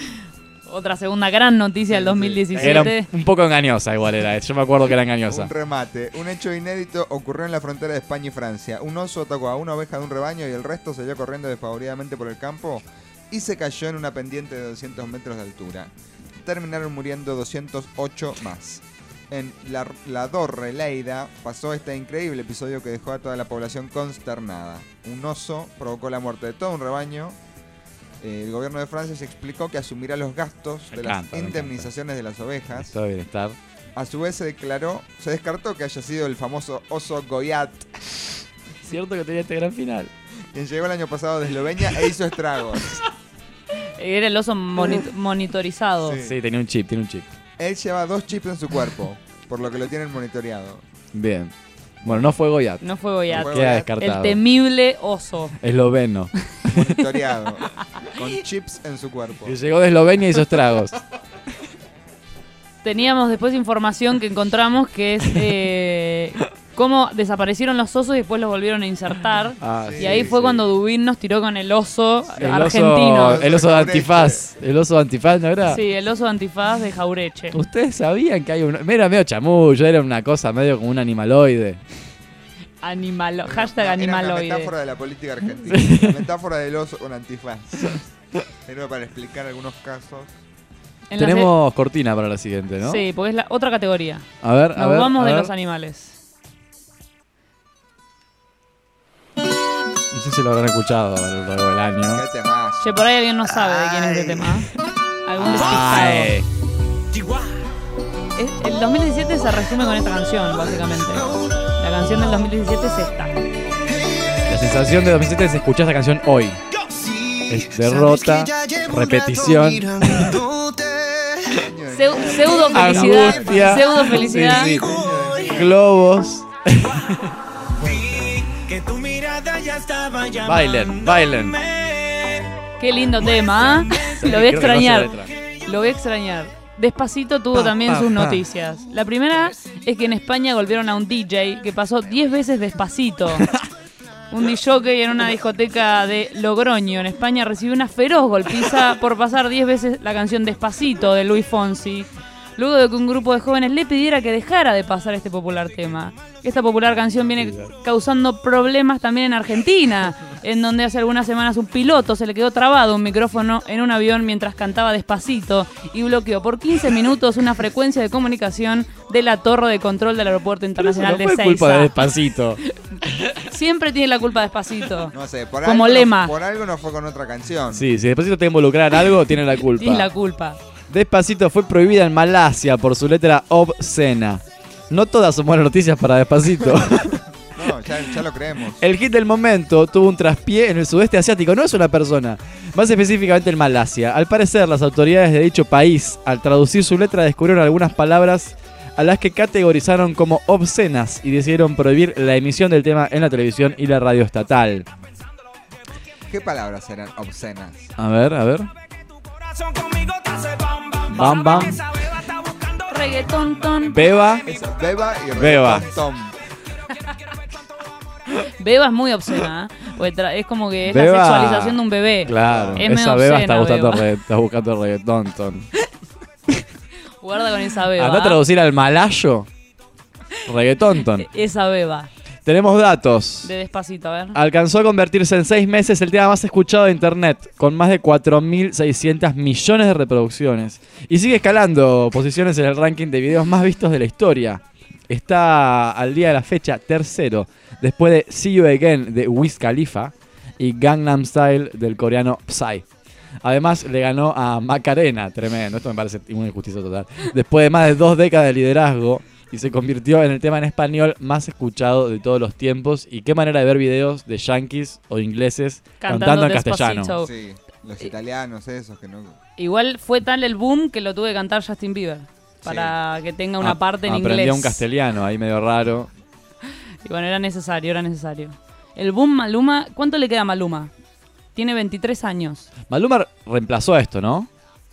Otra segunda gran noticia del 2017. Era un poco engañosa igual era. Yo me acuerdo que era engañosa. Un remate. Un hecho inédito ocurrió en la frontera de España y Francia. Un oso atacó a una oveja de un rebaño y el resto salió corriendo desfavoridamente por el campo y se cayó en una pendiente de 200 metros de altura. Terminaron muriendo 208 más. En la Torre Leida pasó este increíble episodio que dejó a toda la población consternada. Un oso provocó la muerte de todo un rebaño. El gobierno de Francia se explicó que asumirá los gastos de las indemnizaciones de las ovejas. Todo bienestar. A su vez se descartó que haya sido el famoso oso Goyat. Cierto que tenía este gran final. Quien llegó el año pasado de Eslovenia e hizo estragos. Era el oso monitorizado. Sí. Tiene un chip. Él lleva 2 chips en su cuerpo, por lo que lo tienen monitoreado. Bien. Bueno, no fue Goyat. No fue Goyat. Queda descartado. El temible oso. Esloveno. Monitoreado. Con chips en su cuerpo. Que llegó de Eslovenia y hizo estragos. Teníamos después información que encontramos que es cómo desaparecieron los osos y después los volvieron a insertar. Y ahí fue cuando Dubín nos tiró con el oso argentino. El oso de antifaz. El oso de antifaz, ¿no era? Sí, el oso de antifaz de Jaureche. ¿Ustedes sabían que hay un... Era medio chamullo, era una cosa medio como un animaloide. Hashtag animaloide. Era una metáfora de la política argentina. La metáfora del oso con antifaz. Sirve para explicar algunos casos. Tenemos cortina para la siguiente, ¿no? Sí, porque es la otra categoría. A ver, Nos vamos de los animales. No sé si lo habrán escuchado a lo largo del año. Qué temazo. Che, por ahí alguien no sabe de quién es este tema. algún despistado. El 2017 se resume con esta canción, básicamente. La canción del 2017 es esta. La sensación de 2007 es escuchar esta canción hoy. Es derrota, repetición, Pseudo felicidad. angustia, Pseudo felicidad. sí, sí. Globos. Bailen, bailen. Qué lindo tema, ¿eh? Sí, Lo voy a creo que no sé la extrañar. letra. Lo voy a extrañar. Despacito tuvo también sus noticias. La primera es que en España golpearon a un DJ que pasó 10 veces Despacito. Un disjockey en una discoteca de Logroño, en España, recibió una feroz golpiza por pasar 10 veces la canción Despacito de Luis Fonsi, luego de que un grupo de jóvenes le pidiera que dejara de pasar este popular tema. Esta popular canción viene causando problemas también en Argentina, en donde hace algunas semanas un piloto se le quedó trabado un micrófono en un avión mientras cantaba Despacito y bloqueó por 15 minutos una frecuencia de comunicación de la torre de control del aeropuerto internacional Pero eso no de fue culpa de Ezeiza. Despacito. Siempre tiene la culpa Despacito. No sé, por Como algo lema. por algo no fue con otra canción. Sí, si Despacito te involucrar en algo, tiene la culpa. Tiene la culpa. Despacito fue prohibida en Malasia por su letra obscena. No todas son buenas noticias para Despacito. No, ya lo creemos. El hit del momento tuvo un traspié en el sudeste asiático, no es una persona, más específicamente en Malasia. Al parecer, las autoridades de dicho país, al traducir su letra, descubrieron algunas palabras a las que categorizaron como obscenas y decidieron prohibir la emisión del tema en la televisión y la radio estatal. ¿Qué palabras eran obscenas? A ver. Bam, bam. Reggaetón, ton. Beba. Beba y Beba. Tom. Beba es muy obscena, ¿eh? Porque es como que es Beba. la sexualización de un bebé. Claro, Es medio esa beba está obscena, buscando, Beba. está buscando reggaetón. Ton. Guarda con esa beba. Anda a traducir al malayo. Reggaetón. Ton. Esa beba. Tenemos datos. De Despacito, a ver. Alcanzó a convertirse en 6 meses el tema más escuchado de internet, con más de 4.600 millones de reproducciones. Y sigue escalando posiciones en el ranking de videos más vistos de la historia. Está al día de la fecha tercero, después de See You Again de Wiz Khalifa y Gangnam Style del coreano Psy. Además le ganó a Macarena, tremendo, esto me parece una injusticia total, después de más de 2 décadas de liderazgo, y se convirtió en el tema en español más escuchado de todos los tiempos. Y qué manera de ver videos de yankees o ingleses cantando en castellano. Despacito. Sí, los italianos esos que no... Igual fue tal el boom que lo tuve que cantar Justin Bieber. Para que tenga una parte en Aprendía inglés. un castellano ahí medio raro. Y bueno, era necesario. El boom Maluma, ¿cuánto le queda a Maluma? Tiene 23 años. Maluma reemplazó a esto, ¿no?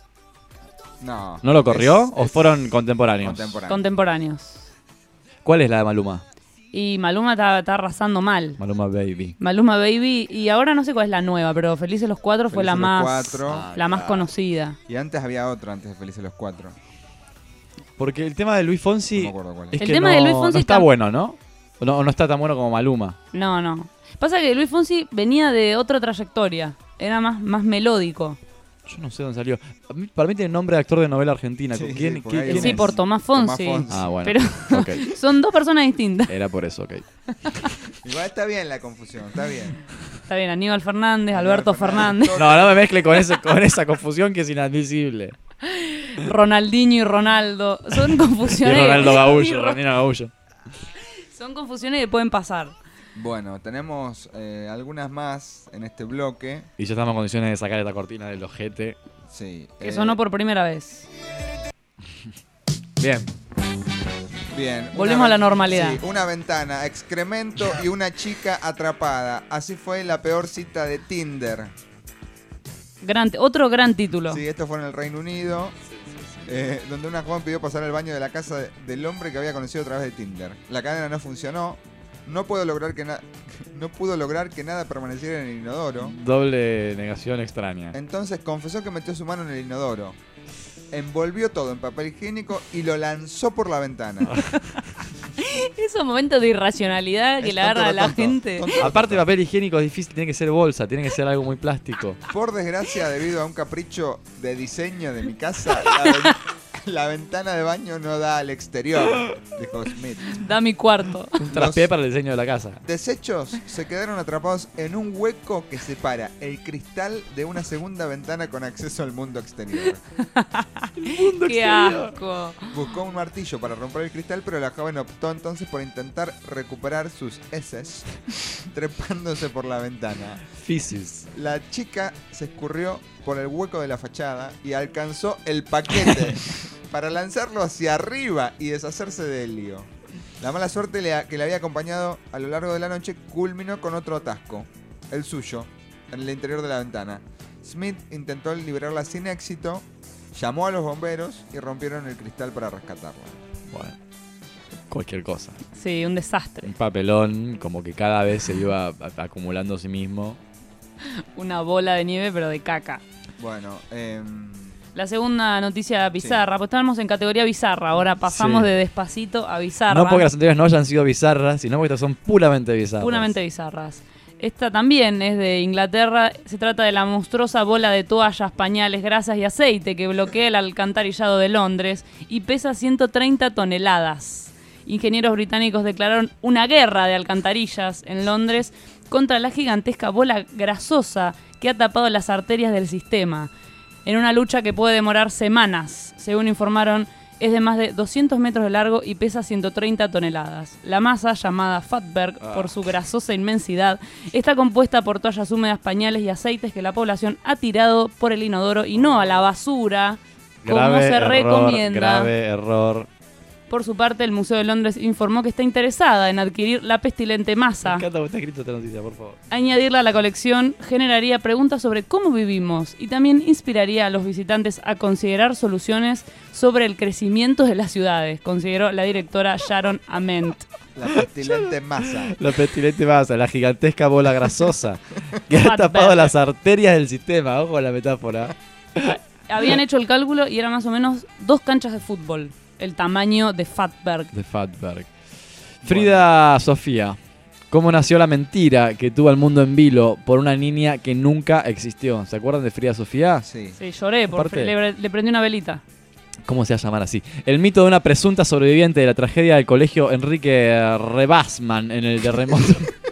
No. ¿No lo corrió o fueron contemporáneos? Contemporáneos. ¿Cuál es la de Maluma? Y Maluma está arrasando mal. Maluma Baby. Maluma Baby. Y ahora no sé cuál es la nueva, pero Felices los Cuatro fue la Felices los más, Cuatro. la más conocida. Y antes había otro, antes de Felices los Cuatro. Porque el tema de Luis Fonsi No me acuerdo cuál es. es El que tema no, de Luis Fonsi no está está- bueno, ¿no? O no está tan bueno como Maluma. No. Pasa que Luis Fonsi venía de otra trayectoria. Era más melódico. Yo no sé dónde salió. Para mí tiene nombre de actor de novela argentina. ¿Con Sí, quién, sí, porque hay quién Sí, es? por Tomás Fonsi. Tomás Fonsi. Ah, bueno. Pero Ok. son dos personas distintas. Era por eso, ok. Igual está bien la confusión, está bien. Está bien, Aníbal Fernández, Alberto Fernández, No me mezcle con esa confusión que es inadmisible. Ronaldinho y Ronaldo. Son Y confusiones. Ronaldo y Gaullo, Ro- Ronaldinho Gaullo. Son confusiones que pueden pasar. Bueno, tenemos algunas más en este bloque. Y ya estamos en condiciones de sacar esta cortina del ojete. Sí. Que sonó por primera vez. Bien. Bien. Volvemos una a la ven- normalidad. Sí, una ventana, excremento y una chica atrapada. Así fue la peor cita de Tinder. Otro gran título. Sí, esto fue en el Reino Unido. Donde una joven pidió pasar al baño de la casa del hombre que había conocido a través de Tinder. La cadena no funcionó. No pudo lograr que nada permaneciera en el inodoro. Doble negación extraña. Entonces confesó que metió su mano en el inodoro. Envolvió todo en papel higiénico y lo lanzó por la ventana. Esos momentos de irracionalidad que Es le agarran a la tonto, gente. tonto. Aparte, papel higiénico es difícil, tiene que ser bolsa, tiene que ser algo muy plástico. Por desgracia, debido a un capricho de diseño de mi casa, La ventana de baño no da al exterior, dijo Smith. Da mi cuarto. Un traspié para el diseño de la casa. Desechos se quedaron atrapados en un hueco que separa el cristal de una segunda ventana con acceso al mundo exterior. ¡Qué asco! Buscó un martillo para romper el cristal, pero la joven optó entonces por intentar recuperar sus heces trepándose por la ventana. Fisis. La chica se escurrió por el hueco de la fachada y alcanzó el paquete para lanzarlo hacia arriba y deshacerse del lío. La mala suerte que le había acompañado a lo largo de la noche culminó con otro atasco, el suyo, en el interior de la ventana. Smith intentó liberarla sin éxito, llamó a los bomberos y rompieron el cristal para rescatarla. Bueno, cualquier cosa. Sí, un desastre. Un papelón, como que cada vez se iba acumulando a sí mismo. Una bola de nieve, pero de caca. Bueno, la segunda noticia bizarra, pues estábamos en categoría bizarra, ahora pasamos de despacito a bizarra. No porque las anteriores no hayan sido bizarras, sino porque estas son puramente bizarras. Puramente bizarras. Esta también es de Inglaterra, se trata de la monstruosa bola de toallas, pañales, grasas y aceite que bloquea el alcantarillado de Londres y pesa 130 toneladas. Ingenieros británicos declararon una guerra de alcantarillas en Londres contra la gigantesca bola grasosa que ha tapado las arterias del sistema, en una lucha que puede demorar semanas. Según informaron, es de más de 200 metros de largo y pesa 130 toneladas. La masa, llamada Fatberg por su grasosa inmensidad, está compuesta por toallas húmedas, pañales y aceites que la población ha tirado por el inodoro y no a la basura, como se recomienda. Grave error. Por su parte, el Museo de Londres informó que está interesada en adquirir la pestilente masa. Me encanta cómo está escrito esta noticia, por favor. Añadirla a la colección generaría preguntas sobre cómo vivimos y también inspiraría a los visitantes a considerar soluciones sobre el crecimiento de las ciudades, consideró la directora Sharon Ament. La pestilente masa. La pestilente masa, la gigantesca bola grasosa que ha tapado las arterias del sistema. Ojo a la metáfora. Habían hecho el cálculo y era más o menos 2 canchas de fútbol. El tamaño de Fatberg. De Fatberg. Frida Sofía. ¿Cómo nació la mentira que tuvo al mundo en vilo por una niña que nunca existió? ¿Se acuerdan de Frida Sofía? Sí. Sí, lloré. Le prendí una velita. ¿Cómo se va a llamar así? El mito de una presunta sobreviviente de la tragedia del colegio Enrique Rebasman en el terremoto.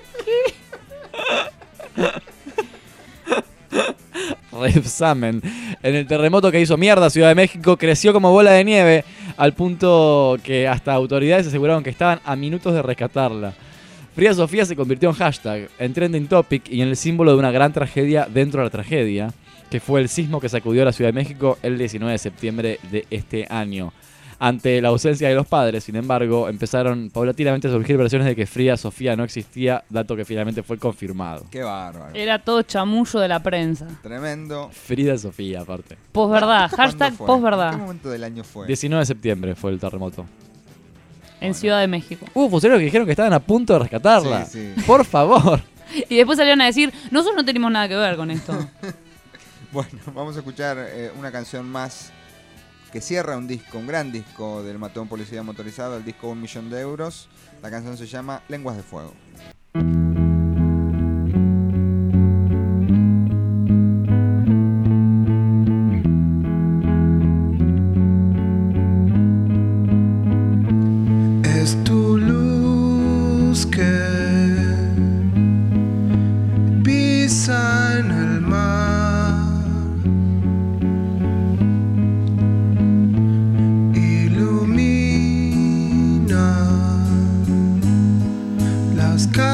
Rebsamen. En el terremoto que hizo mierda Ciudad de México, creció como bola de nieve al punto que hasta autoridades aseguraron que estaban a minutos de rescatarla. Frida Sofía se convirtió en hashtag, en trending topic y en el símbolo de una gran tragedia dentro de la tragedia, que fue el sismo que sacudió a la Ciudad de México el 19 de septiembre de este año. Ante la ausencia de los padres, sin embargo, empezaron paulatinamente a surgir versiones de que Frida Sofía no existía, dato que finalmente fue confirmado. Qué bárbaro. Era todo chamullo de la prensa. Tremendo. Frida Sofía, aparte. Posverdad, hashtag posverdad. ¿En qué momento del año fue? 19 de septiembre fue el terremoto. En Ciudad de México. Hubo funcionarios que dijeron que estaban a punto de rescatarla. Sí, sí. Por favor. Y después salieron a decir, nosotros no tenemos nada que ver con esto. Bueno, vamos a escuchar una canción más que cierra un disco, un gran disco del Matón Policía Motorizado, el disco 1 millón de euros. La canción se llama Lenguas de Fuego. Es tu luz que pisa en el mar. Ilumina las calles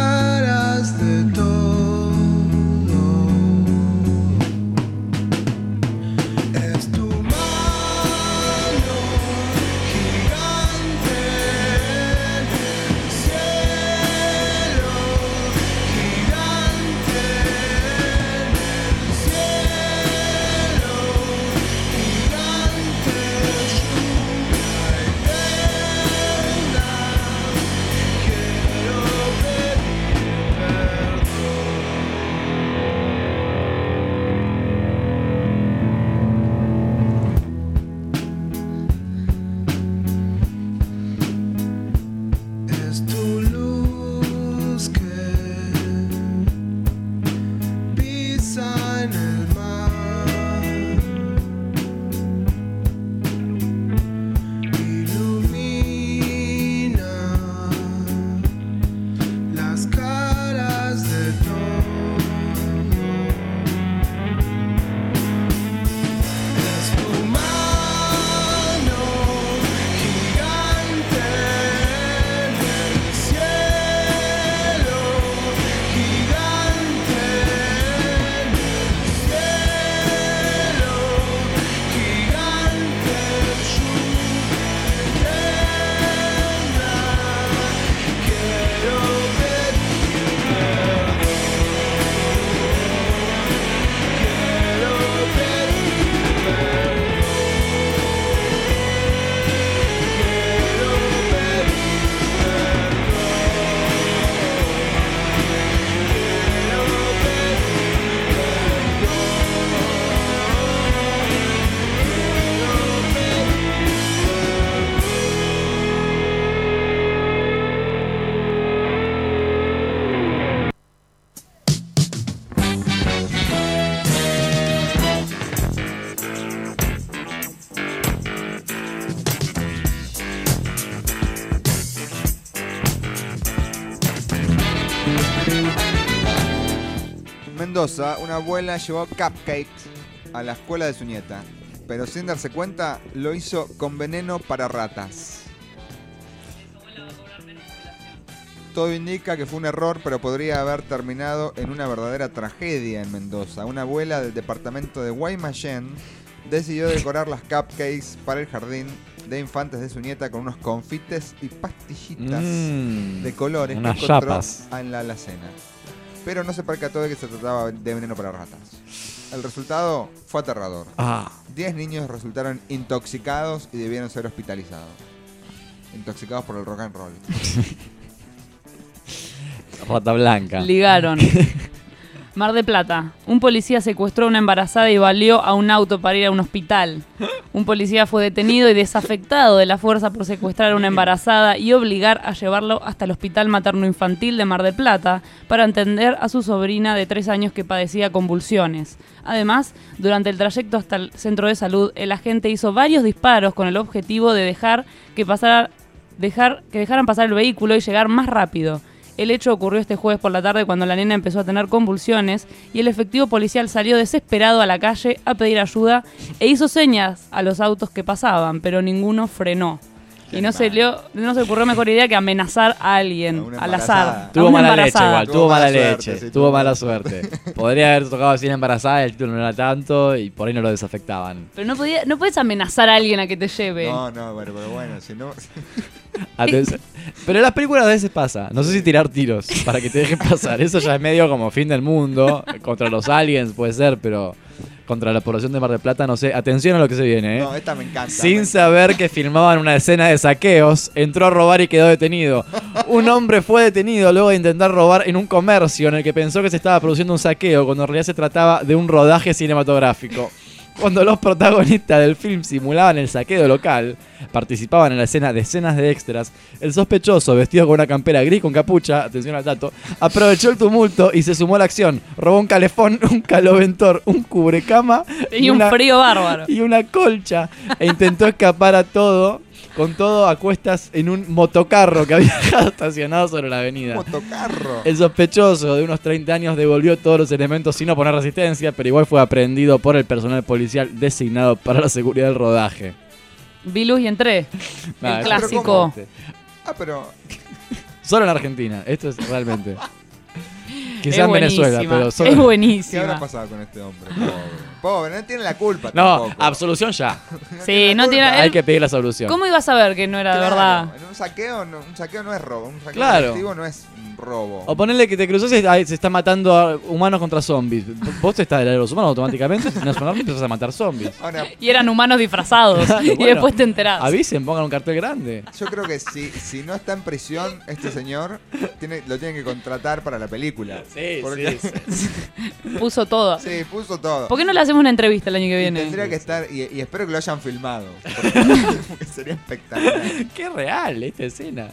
Mendoza, una abuela llevó cupcakes a la escuela de su nieta, pero sin darse cuenta lo hizo con veneno para ratas. Todo indica que fue un error, pero podría haber terminado en una verdadera tragedia en Mendoza. Una abuela del departamento de Guaymallén decidió decorar las cupcakes para el jardín de infantes de su nieta con unos confites y pastillitas de colores que unas encontró chapas en la alacena. Pero no se percató de que se trataba de veneno para ratas. El resultado fue aterrador. 10 niños resultaron intoxicados y debieron ser hospitalizados. Intoxicados por el rock and roll. Rata blanca. Ligaron. Mar de Plata. Un policía secuestró a una embarazada y baleó a un auto para ir a un hospital. Un policía fue detenido y desafectado de la fuerza por secuestrar a una embarazada y obligar a llevarlo hasta el Hospital Materno-Infantil de Mar del Plata para atender a su sobrina de 3 años que padecía convulsiones. Además, durante el trayecto hasta el centro de salud, el agente hizo varios disparos con el objetivo de dejar que dejaran pasar el vehículo y llegar más rápido. El hecho ocurrió este jueves por la tarde cuando la nena empezó a tener convulsiones y el efectivo policial salió desesperado a la calle a pedir ayuda e hizo señas a los autos que pasaban, pero ninguno frenó. Y no se le ocurrió mejor idea que amenazar a alguien al azar. Tuvo mala leche igual, Tuvo mala suerte. Podría haber tocado así embarazada, el título no era tanto y por ahí no lo desafectaban. Pero no puedes amenazar a alguien a que te lleve. No, pero bueno, si no... Atención. Pero en las películas a veces pasa. No sé si tirar tiros para que te dejen pasar. Eso ya es medio como fin del mundo. Contra los aliens puede ser, pero contra la población de Mar del Plata no sé. Atención a lo que se viene, ¿eh? No, esta me encanta. Sin saber que filmaban una escena de saqueos, entró a robar y quedó detenido. Un hombre fue detenido luego de intentar robar en un comercio en el que pensó que se estaba produciendo un saqueo, cuando en realidad se trataba de un rodaje cinematográfico. Cuando los protagonistas del film simulaban el saqueo local, participaban en la escena decenas de extras, el sospechoso, vestido con una campera gris con capucha, atención al dato, aprovechó el tumulto y se sumó a la acción. Robó un calefón, un caloventor, un cubrecama y un frío bárbaro. Y una colcha. E intentó escapar con todo a cuestas en un motocarro que había dejado estacionado sobre la avenida. ¿Motocarro? El sospechoso de unos 30 años devolvió todos los elementos sin oponer resistencia, pero igual fue aprehendido por el personal policial designado para la seguridad del rodaje. Vi luz y entré. El clásico. Pero... Solo en Argentina, esto es realmente... Quizá en Venezuela, pero solo... Es buenísimo. ¿Qué habrá pasado con este hombre? Pobre, no tiene la culpa No, tampoco. absolución ya. Sí, no tiene... Hay que pedir la solución. ¿Cómo iba a saber que no era de verdad? En un saqueo no es robo. Un saqueo Claro. colectivo no es robo. O ponerle que te cruzas y se está matando a humanos contra zombies. Vos te estás de los humanos automáticamente, no es un arma y empiezas a matar zombies. Ahora, Y eran humanos disfrazados. Y Bueno, después te enterás. Avisen, pongan un cartel grande. yo creo que si no está en prisión, este señor lo tienen que contratar para la película. Sí, Porque- Puso todo. Sí, puso todo. ¿Por qué no le hacemos una entrevista el año que Y viene? tendría que estar, y espero que lo hayan filmado. Porque sería espectacular. Qué real esta escena.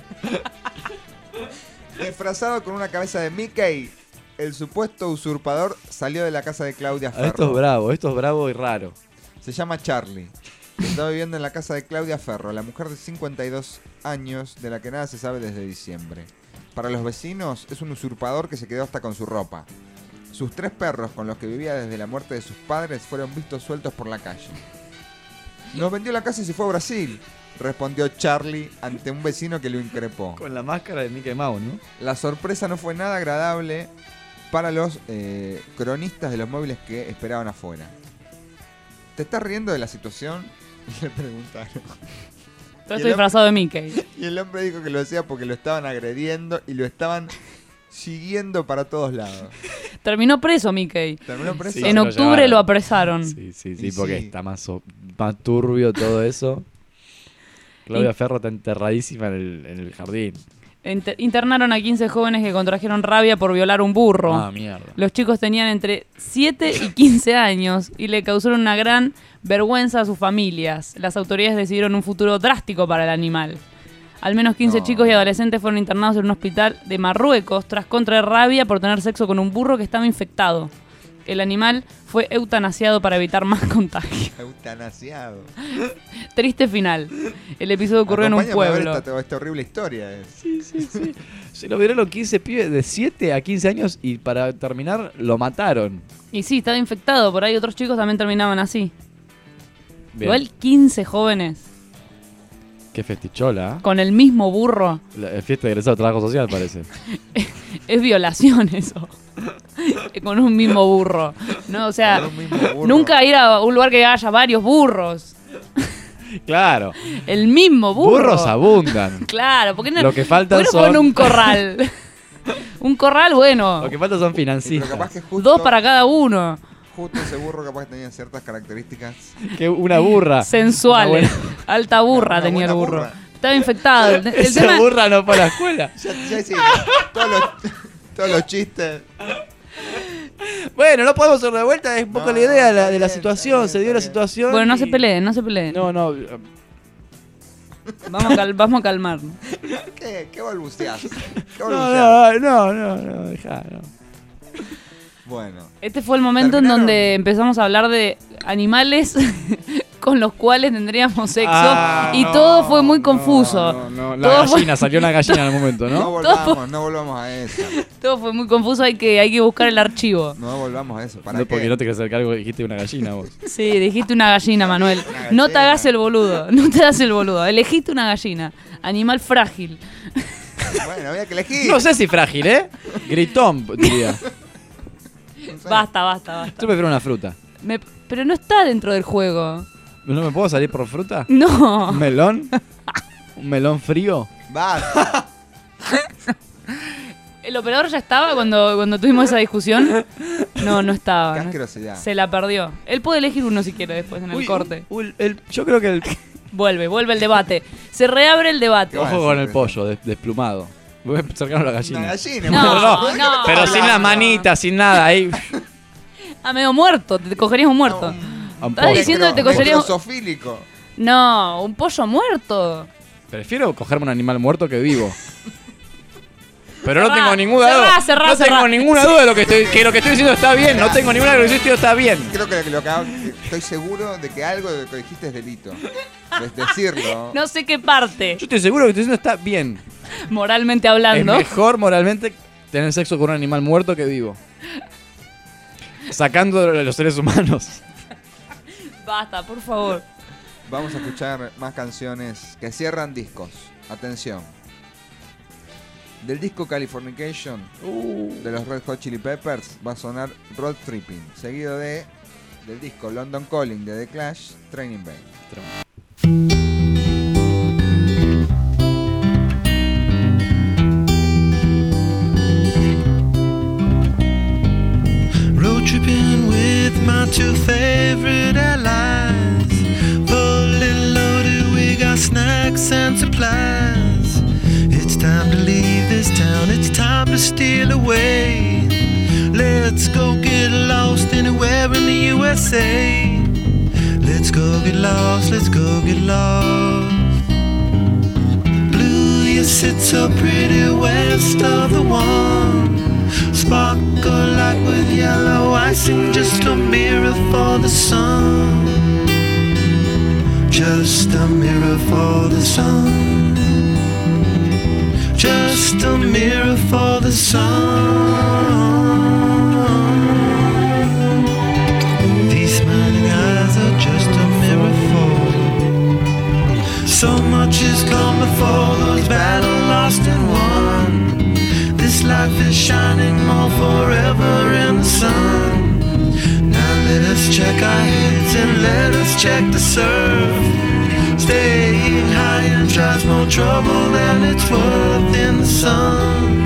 Disfrazado con una cabeza de Mickey, el supuesto usurpador salió de la casa de Claudia Ferro. Esto es bravo y raro. Se llama Charlie. Está viviendo en la casa de Claudia Ferro, la mujer de 52 años de la que nada se sabe desde diciembre. Para los vecinos es un usurpador que se quedó hasta con su ropa. Sus 3 perros con los que vivía desde la muerte de sus padres fueron vistos sueltos por la calle. Nos vendió la casa y se fue a Brasil, respondió Charlie ante un vecino que lo increpó. Con la máscara de Mickey Mouse, ¿no? La sorpresa no fue nada agradable para los cronistas de los móviles que esperaban afuera. ¿Te estás riendo de la situación? Le preguntaron. Todo estoy disfrazado de Mickey. Y el hombre dijo que lo hacía porque lo estaban agrediendo y lo estaban siguiendo para todos lados. Terminó preso Mickey. ¿Terminó preso? En octubre lo apresaron. Sí, porque está más turbio todo eso. Claudia Ferro está enterradísima en el jardín. Internaron a 15 jóvenes que contrajeron rabia por violar un burro. Ah, mierda. Los chicos tenían entre 7 y 15 años y le causaron una gran vergüenza a sus familias. Las autoridades decidieron un futuro drástico para el animal. Al menos 15 chicos y adolescentes fueron internados en un hospital de Marruecos tras contraer rabia por tener sexo con un burro que estaba infectado. El animal fue eutanasiado para evitar más contagio. Eutanasiado. Triste final. El episodio ocurrió en un Acompáñame a ver pueblo. esta horrible historia. Sí. Se lo vieron los 15 pibes de 7 a 15 años y para terminar lo mataron. Y sí, estaba infectado. Por ahí otros chicos también terminaban así. Bien. Igual 15 jóvenes Qué festichola. con el mismo burro. La fiesta de egresado de trabajo social parece. Es violación eso. Con un mismo burro. No, o sea, Con un mismo burro. nunca ir a un lugar que haya varios burros. Claro. El mismo burro. Burros abundan. Claro, porque no, Lo que faltan ¿por qué no son- ponen un corral? Un corral, bueno. Lo que falta son Pero financistas. capaz que justo, 2 para cada uno. justo ese burro capaz que tenía ciertas características. Que una burra. Sensuales. Una buena- Alta burra Una tenía el buena burro. burra. Estaba infectado. El Esa tema, burra no fue a la escuela. Ya hicimos todos los chistes. Bueno, no podemos hacer de vuelta, es un poco No, la idea de la, está de la bien, situación, está bien, se dio la está bien. situación. bueno, no y- se peleen, no se peleen. No. Vamos a calmarnos. ¿Qué balbuceás? ¿Qué No, balbuceás? dejá, no. Bueno. Este fue el momento en ¿Terminaron? donde empezamos a hablar de animales con los cuales tendríamos sexo y todo fue muy confuso. La Todo fue- gallina, salió una gallina en el momento, No ¿no? volvamos a eso. Todo fue muy confuso, hay que buscar el archivo. No volvamos a eso. ¿Para No, qué? porque no te querés hacer cargo que dijiste una gallina vos. Sí, dijiste una gallina, Manuel. Una No te gallina. hagas el boludo, no te hagas el boludo. Elegiste una gallina, animal frágil. Bueno, había que elegir. No sé si frágil, ¿eh? Gritón, diría. Basta. Yo prefiero una fruta. Pero no está dentro del juego. ¿No me puedo salir por fruta? No. ¿Un melón? ¿Un melón frío? Basta. ¿El operador ya estaba cuando tuvimos esa discusión? No estaba. Qué no. asquerosidad. Se la perdió. Él puede elegir uno si quiere después en el corte. Yo creo que el... Vuelve el debate. Se reabre el debate. vas a Ojo decir con el eso? pollo, desplumado. Voy a acercarnos a la gallina. Una gallina. No, no. Pero sin las manitas, sin nada, ahí. Ah, medio muerto. Te cogerías un muerto. A un Estás pollo. diciendo que te cogerías... Necrosofílico. No, un pollo muerto. Prefiero cogerme un animal muerto que vivo. Pero no Cerrá, tengo ninguna duda. cerrá, No cerrá. tengo ninguna duda de lo que lo que estoy diciendo está bien. No tengo ninguna duda de lo que estoy diciendo está bien. Creo que estoy seguro de que algo de lo que dijiste es delito. Es decirlo. No sé qué parte, Yo estoy seguro que lo que estoy diciendo está bien. moralmente Es hablando. mejor moralmente tener sexo con un animal muerto que vivo. Sacando de los seres humanos. Basta, por favor. Vamos a escuchar más canciones que cierran discos. Atención. Del disco Californication de los Red Hot Chili Peppers va a sonar Road Tripping, seguido del disco London Calling de The Clash, Training Band. Road tripping with my two favorite allies. Fully loaded, we got snacks and supplies. It's time to leave this town, it's time to steal away. Let's go get lost anywhere in the USA. Let's go get lost, let's go get lost. Blue, you sit so pretty west of the one. Sparkle like with yellow icing, just a mirror for the sun. Just a mirror for the sun. Just a mirror for the sun. These smiling eyes are just a mirror for. So much has come before, those battles lost and won. This life is shining more forever in the sun. Now let us check our heads and let us check the surf. Staying high and tries more trouble than it's worth in the sun.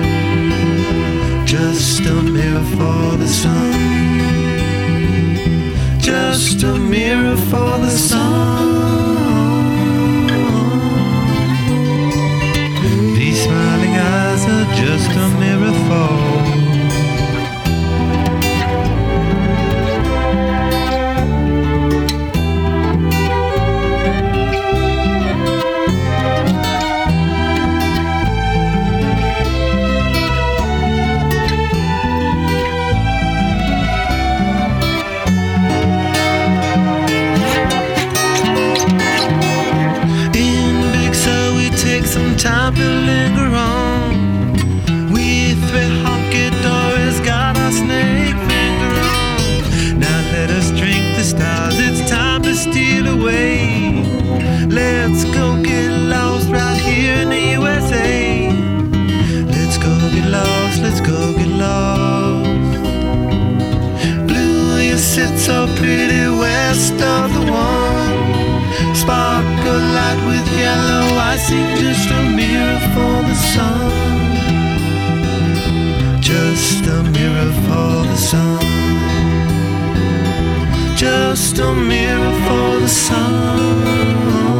Just a mirror for the sun. Just a mirror for the sun. These smiling eyes are just a mirror for. time to linger on. We three honky-dories got our snake finger on. Now let us drink the stars, it's time to steal away. Let's go get lost right here in the USA. Let's go get lost, let's go get lost. Blue, you sit so pretty west of the one. Sparkle light with yellow, I see just a mirror for the sun. Just a mirror for the sun. Just a mirror for the sun.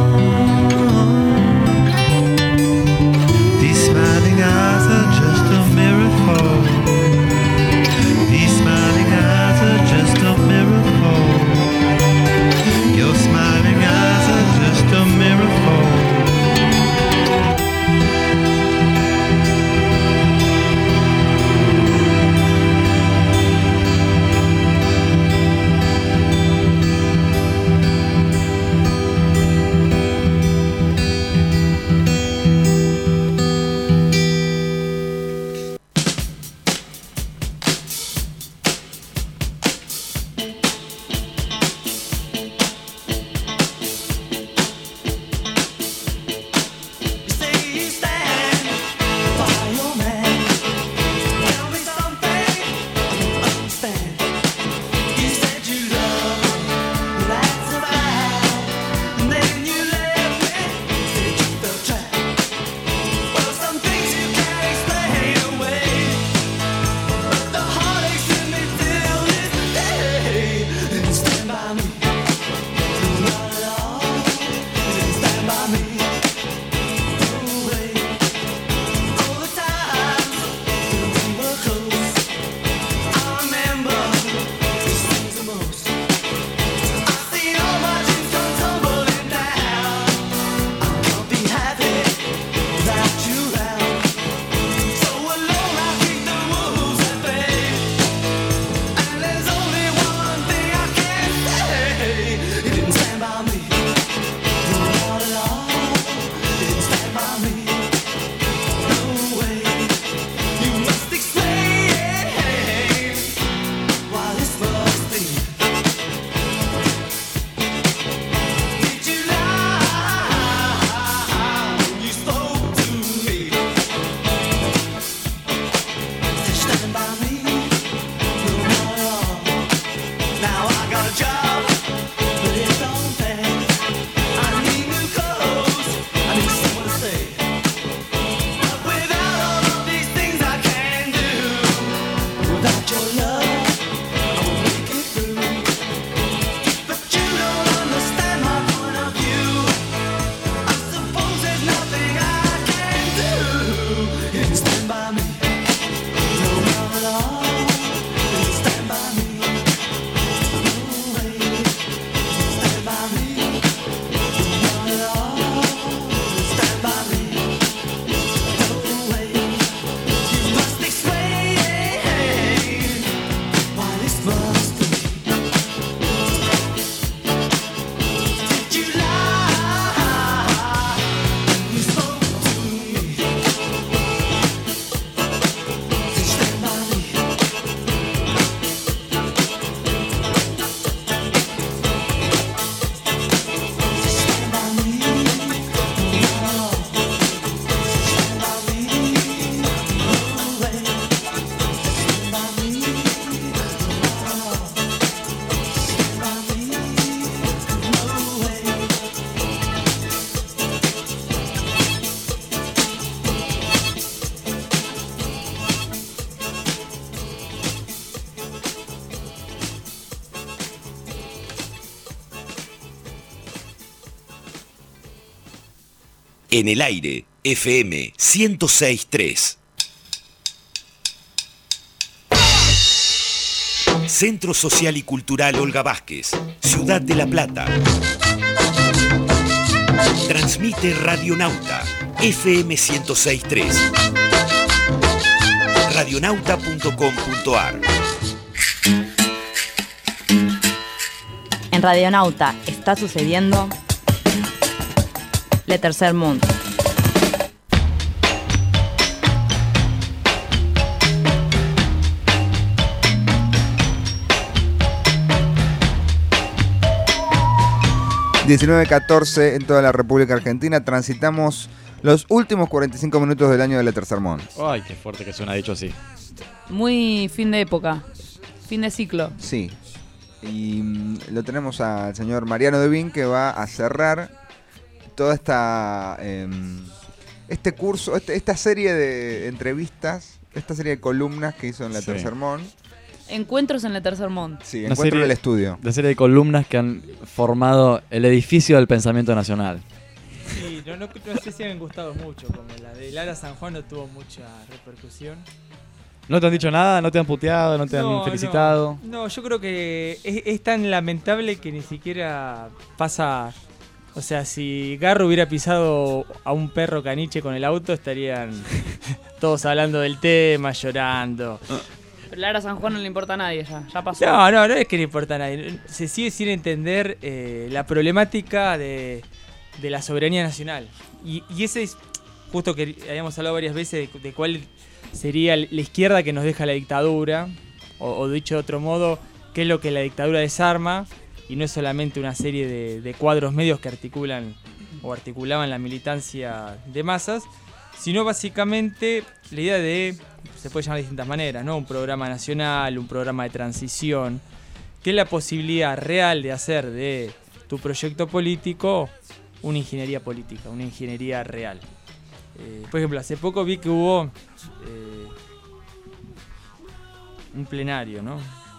These smiling eyes are just a mirror for. These smiling eyes are just a mirror for. Your smiling eyes are just a mirror for. En el aire, FM 106.3. Centro Social y Cultural Olga Vázquez, Ciudad de La Plata. Transmite Radionauta, FM 106.3. Radionauta.com.ar. En Radionauta está sucediendo Le Tercer Mundo. 19:14 en toda la República Argentina. Transitamos los últimos 45 minutos del año de Letter Sermón. Ay, qué fuerte que suena dicho así. Muy fin de época, fin de ciclo. Sí. Y lo tenemos al señor Mariano Devín, que va a cerrar toda esta este curso, esta serie de entrevistas, esta serie de columnas que hizo en Letter Sermón. Encuentros en Letter Sermón. Sí, encuentro en el estudio. La serie de columnas que han formado el edificio del pensamiento nacional. Sí, no sé si me han gustado mucho, como la de Lara San Juan no tuvo mucha repercusión. ¿No te han dicho nada? ¿No te han puteado? ¿No te han felicitado? No, yo creo que es tan lamentable que ni siquiera pasa. O sea, si Garro hubiera pisado a un perro caniche con el auto, estarían todos hablando del tema, llorando. Pero Lara San Juan no le importa a nadie, ya pasó. No es que le importa a nadie. Se sigue sin entender la problemática de la soberanía nacional. Y ese es justo que habíamos hablado varias veces de cuál sería la izquierda que nos deja la dictadura, o dicho de otro modo, qué es lo que la dictadura desarma, y no es solamente una serie de cuadros medios que articulan o articulaban la militancia de masas, sino básicamente la idea de, se puede llamar de distintas maneras, ¿no? Un programa nacional, un programa de transición, que es la posibilidad real de hacer de tu proyecto político una ingeniería política, una ingeniería real. Por ejemplo, hace poco vi que hubo un plenario, ¿no?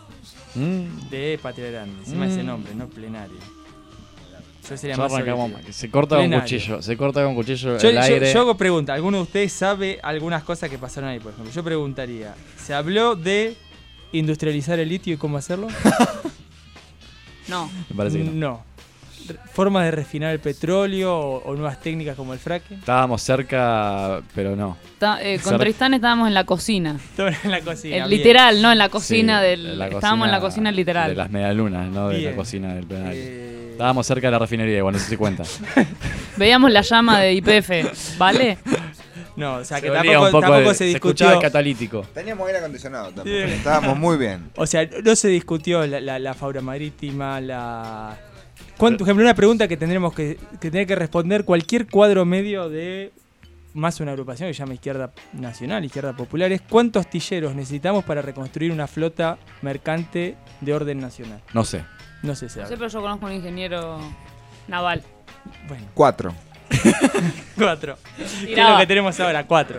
De Patria Grande, encima ese nombre, no plenario. Yo sería más se corta con cuchillo, el aire. Yo hago pregunta, ¿alguno de ustedes sabe algunas cosas que pasaron ahí, por ejemplo? Yo preguntaría, ¿se habló de industrializar el litio y cómo hacerlo? No. Me parece que no. ¿Formas de refinar el petróleo o nuevas técnicas como el fracking? Estábamos cerca, pero no. Con Tristán estábamos en la cocina. Estábamos en la cocina. Literal, no en la cocina sí, estábamos en la cocina literal. De las medialunas, no de la cocina del plenario. Estábamos cerca de la refinería, bueno, eso sí cuenta. Veíamos la llama de YPF, ¿vale? No, o sea, que tampoco se discutió. Se escuchaba el catalítico. Teníamos aire acondicionado también. Estábamos muy bien. O sea, no se discutió la fauna marítima, por ejemplo, una pregunta que tendremos que tener que responder cualquier cuadro medio de más una agrupación que se llama Izquierda Nacional, Izquierda Popular, es ¿cuántos astilleros necesitamos para reconstruir una flota mercante de orden nacional? No sé. No sé, pero yo conozco un ingeniero naval. Bueno. 4. 4. ¿Qué es lo que tenemos ahora? 4.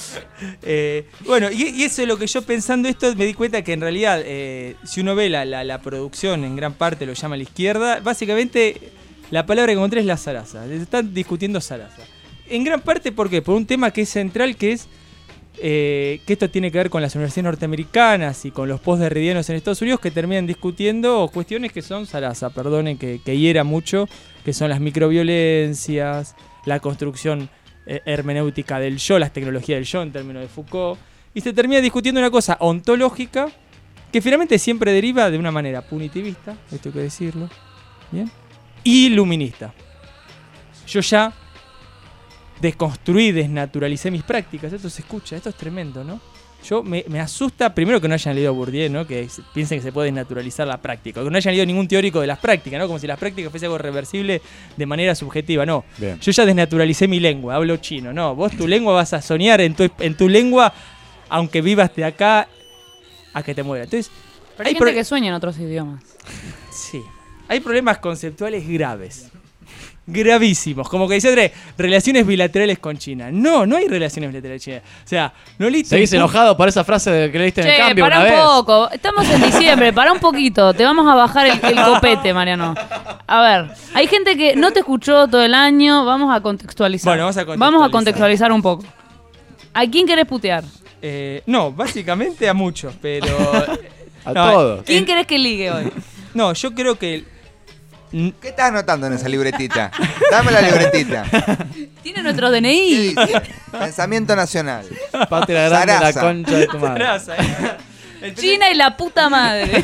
Bueno, y eso es lo que yo pensando esto me di cuenta que en realidad si uno ve la producción en gran parte lo llama la izquierda, básicamente la palabra que encontré es la zaraza. Están discutiendo zaraza. En gran parte, ¿por qué? Por un tema que es central, que es que esto tiene que ver con las universidades norteamericanas y con los post-derridianos en Estados Unidos, que terminan discutiendo cuestiones que son zaraza, perdonen que hiera mucho, que son las microviolencias, la construcción hermenéutica del yo, las tecnologías del yo en términos de Foucault, y se termina discutiendo una cosa ontológica que finalmente siempre deriva de una manera punitivista, esto hay que decirlo, ¿bien? Y iluminista. Yo ya desconstruí, desnaturalicé mis prácticas. Esto se escucha, esto es tremendo, ¿no? Yo me asusta, primero que no hayan leído Bourdieu, ¿no? Que piensen que se puede desnaturalizar la práctica, que no hayan leído ningún teórico de las prácticas, ¿no? Como si las prácticas fuese algo reversible de manera subjetiva, no. Bien. Yo ya desnaturalicé mi lengua, hablo chino, no. Vos tu lengua vas a soñar en tu lengua, aunque vivas de acá a que te mueras. Entonces, pero hay gente que sueña en otros idiomas. Sí. Hay problemas conceptuales graves. Gravísimos, como que dice André, relaciones bilaterales con China. No hay relaciones bilaterales con China. O sea, no le ¿Seguís enojado por esa frase que leíste en el cambio para una vez? un poco, estamos en diciembre, para un poquito, te vamos a bajar el copete, Mariano. A ver, hay gente que no te escuchó todo el año, vamos a contextualizar. Bueno, vamos a contextualizar un poco. ¿A quién querés putear? No, básicamente a muchos, pero... a todos. ¿Quién querés que ligue hoy? No, yo creo que... ¿Qué estás anotando en esa libretita? Dame la libretita. Tiene nuestro DNI. Pensamiento nacional. Patria Grande, la concha de tu madre. China y la puta madre.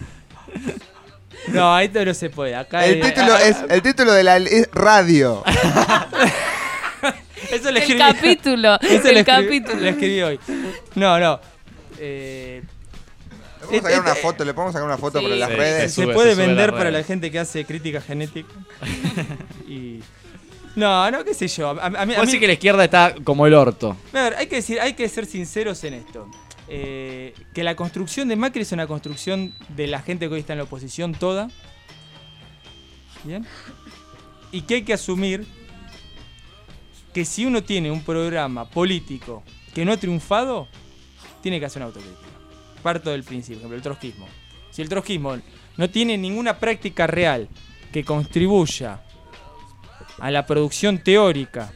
No, ahí no se puede. Acá el título de la es radio. Eso lo escribí. Capítulo. Eso lo escribí hoy. No. Le podemos sacar una foto para las redes. Se puede vender para la gente que hace crítica genética. Y... No, qué sé yo. A mí que la izquierda está como el orto. A ver, hay que ser sinceros en esto. Que la construcción de Macri es una construcción de la gente que hoy está en la oposición toda. ¿Bien? Y que hay que asumir que si uno tiene un programa político que no ha triunfado, tiene que hacer una autocrítica. Parto del principio, por ejemplo, el trotskismo. Si el trotskismo no tiene ninguna práctica real que contribuya a la producción teórica,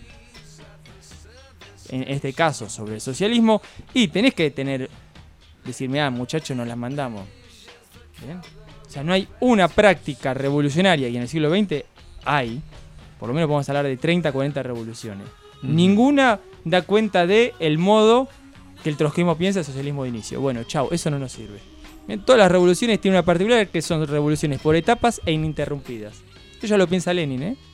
en este caso sobre el socialismo, y tenés que decir, mirá, muchachos, nos las mandamos. ¿Bien? O sea, no hay una práctica revolucionaria, y en el siglo XX hay, por lo menos podemos hablar de 30, 40 revoluciones. Ninguna da cuenta de el modo que el trotskismo piensa el socialismo de inicio. Bueno, chau, eso no nos sirve. Bien, todas las revoluciones tienen una particularidad que son revoluciones por etapas e ininterrumpidas. Eso ya lo piensa Lenin, ¿eh?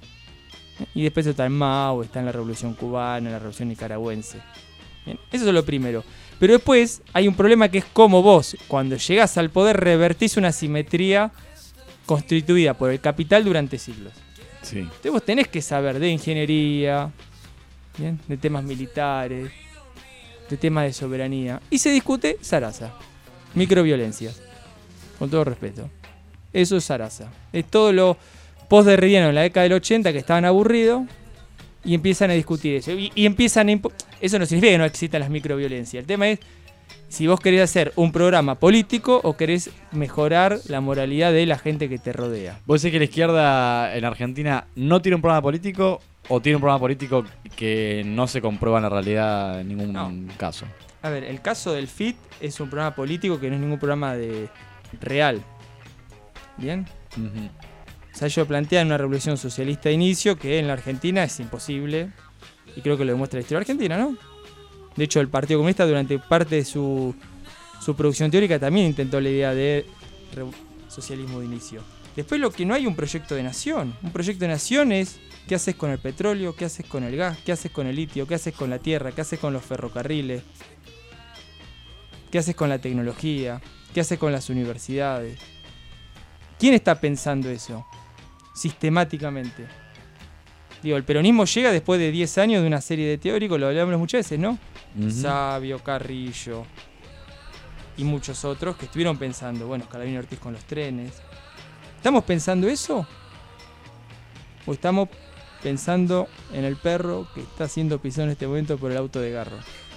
Y después está en Mao, está en la Revolución Cubana, en la Revolución Nicaragüense. Bien, eso es lo primero. Pero después hay un problema que es cómo vos, cuando llegás al poder, revertís una simetría constituida por el capital durante siglos. Sí. Entonces vos tenés que saber de ingeniería, ¿bien?, de temas militares, de temas de soberanía. Y se discute Sarasa, microviolencias, con todo respeto. Eso es Sarasa. Es todo lo post-derridiano en la década del 80 que estaban aburridos y empiezan a discutir eso. Y empiezan a eso no significa que no existan las microviolencias. El tema es si vos querés hacer un programa político o querés mejorar la moralidad de la gente que te rodea. ¿Vos decís que la izquierda en Argentina no tiene un programa político o tiene un programa político que no se comprueba en la realidad en ningún caso? A ver, el caso del FIT es un programa político que no es ningún programa real. ¿Bien? O sea, ellos plantean una revolución socialista de inicio que en la Argentina es imposible. Y creo que lo demuestra la historia argentina, ¿no? De hecho, el Partido Comunista durante parte de su producción teórica también intentó la idea de socialismo de inicio. Después lo que no hay un proyecto de nación. Un proyecto de nación es qué haces con el petróleo, qué haces con el gas, qué haces con el litio, qué haces con la tierra, qué haces con los ferrocarriles, qué haces con la tecnología, qué haces con las universidades. ¿Quién está pensando eso sistemáticamente? Digo, el peronismo llega después de 10 años de una serie de teóricos, lo hablamos muchas veces, ¿no? Sabio, Carrillo y muchos otros que estuvieron pensando, bueno, Scalabrini Ortiz con los trenes. ¿Estamos pensando eso? ¿O estamos pensando en el perro que está siendo pisado en este momento por el auto de Garro?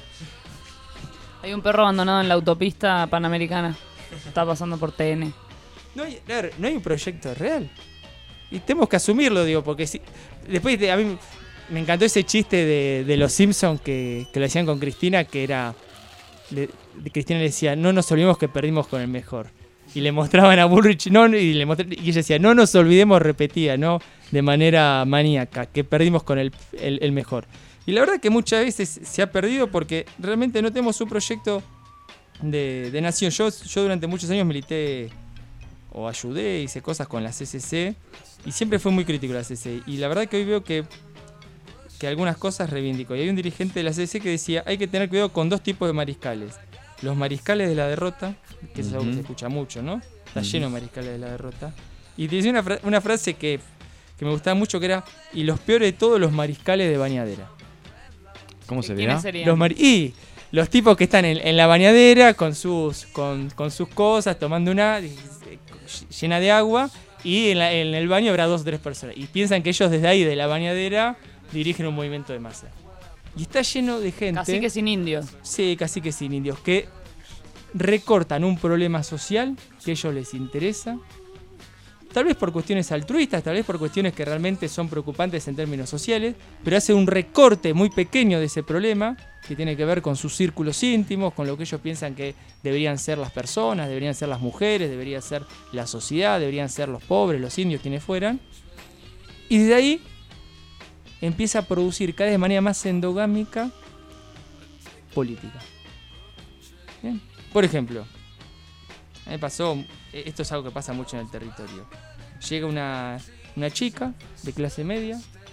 Hay un perro abandonado en la autopista panamericana. Está pasando por TN. No hay un proyecto real. Y tenemos que asumirlo, digo, porque si después a mí me encantó ese chiste de los Simpsons que lo hacían con Cristina, que era Cristina le decía, no nos olvidemos que perdimos con el mejor. Y le mostraban a Bullrich, y ella decía, no nos olvidemos, repetía, ¿no?, de manera maníaca, que perdimos con el mejor. Y la verdad que muchas veces se ha perdido porque realmente no tenemos un proyecto de nación. Yo durante muchos años milité o ayudé, hice cosas con la CCC y siempre fui muy crítico de la CCC. Y la verdad que hoy veo que algunas cosas reivindico. Y hay un dirigente de la CCC que decía, hay que tener cuidado con dos tipos de mariscales. Los mariscales de la derrota, que eso es algo que se escucha mucho, ¿no? Está lleno de mariscales de la derrota. Y te decía una frase que me gustaba mucho, que era, y los peores de todos, los mariscales de bañadera. ¿Cómo se dirá? Los tipos que están en la bañadera con sus cosas, tomando una llena de agua, y en el baño habrá 2 o 3 personas. Y piensan que ellos desde ahí, de la bañadera, dirigen un movimiento de masa. Y está lleno de gente... Caciques sin indios. Sí, caciques sin indios, que recortan un problema social que a ellos les interesa, tal vez por cuestiones altruistas, tal vez por cuestiones que realmente son preocupantes en términos sociales, pero hace un recorte muy pequeño de ese problema que tiene que ver con sus círculos íntimos, con lo que ellos piensan que deberían ser las personas, deberían ser las mujeres, debería ser la sociedad, deberían ser los pobres, los indios, quienes fueran. Y desde ahí empieza a producir cada vez de manera más endogámica política. ¿Bien? Por ejemplo, a mí me pasó, esto es algo que pasa mucho en el territorio. Llega una chica de clase media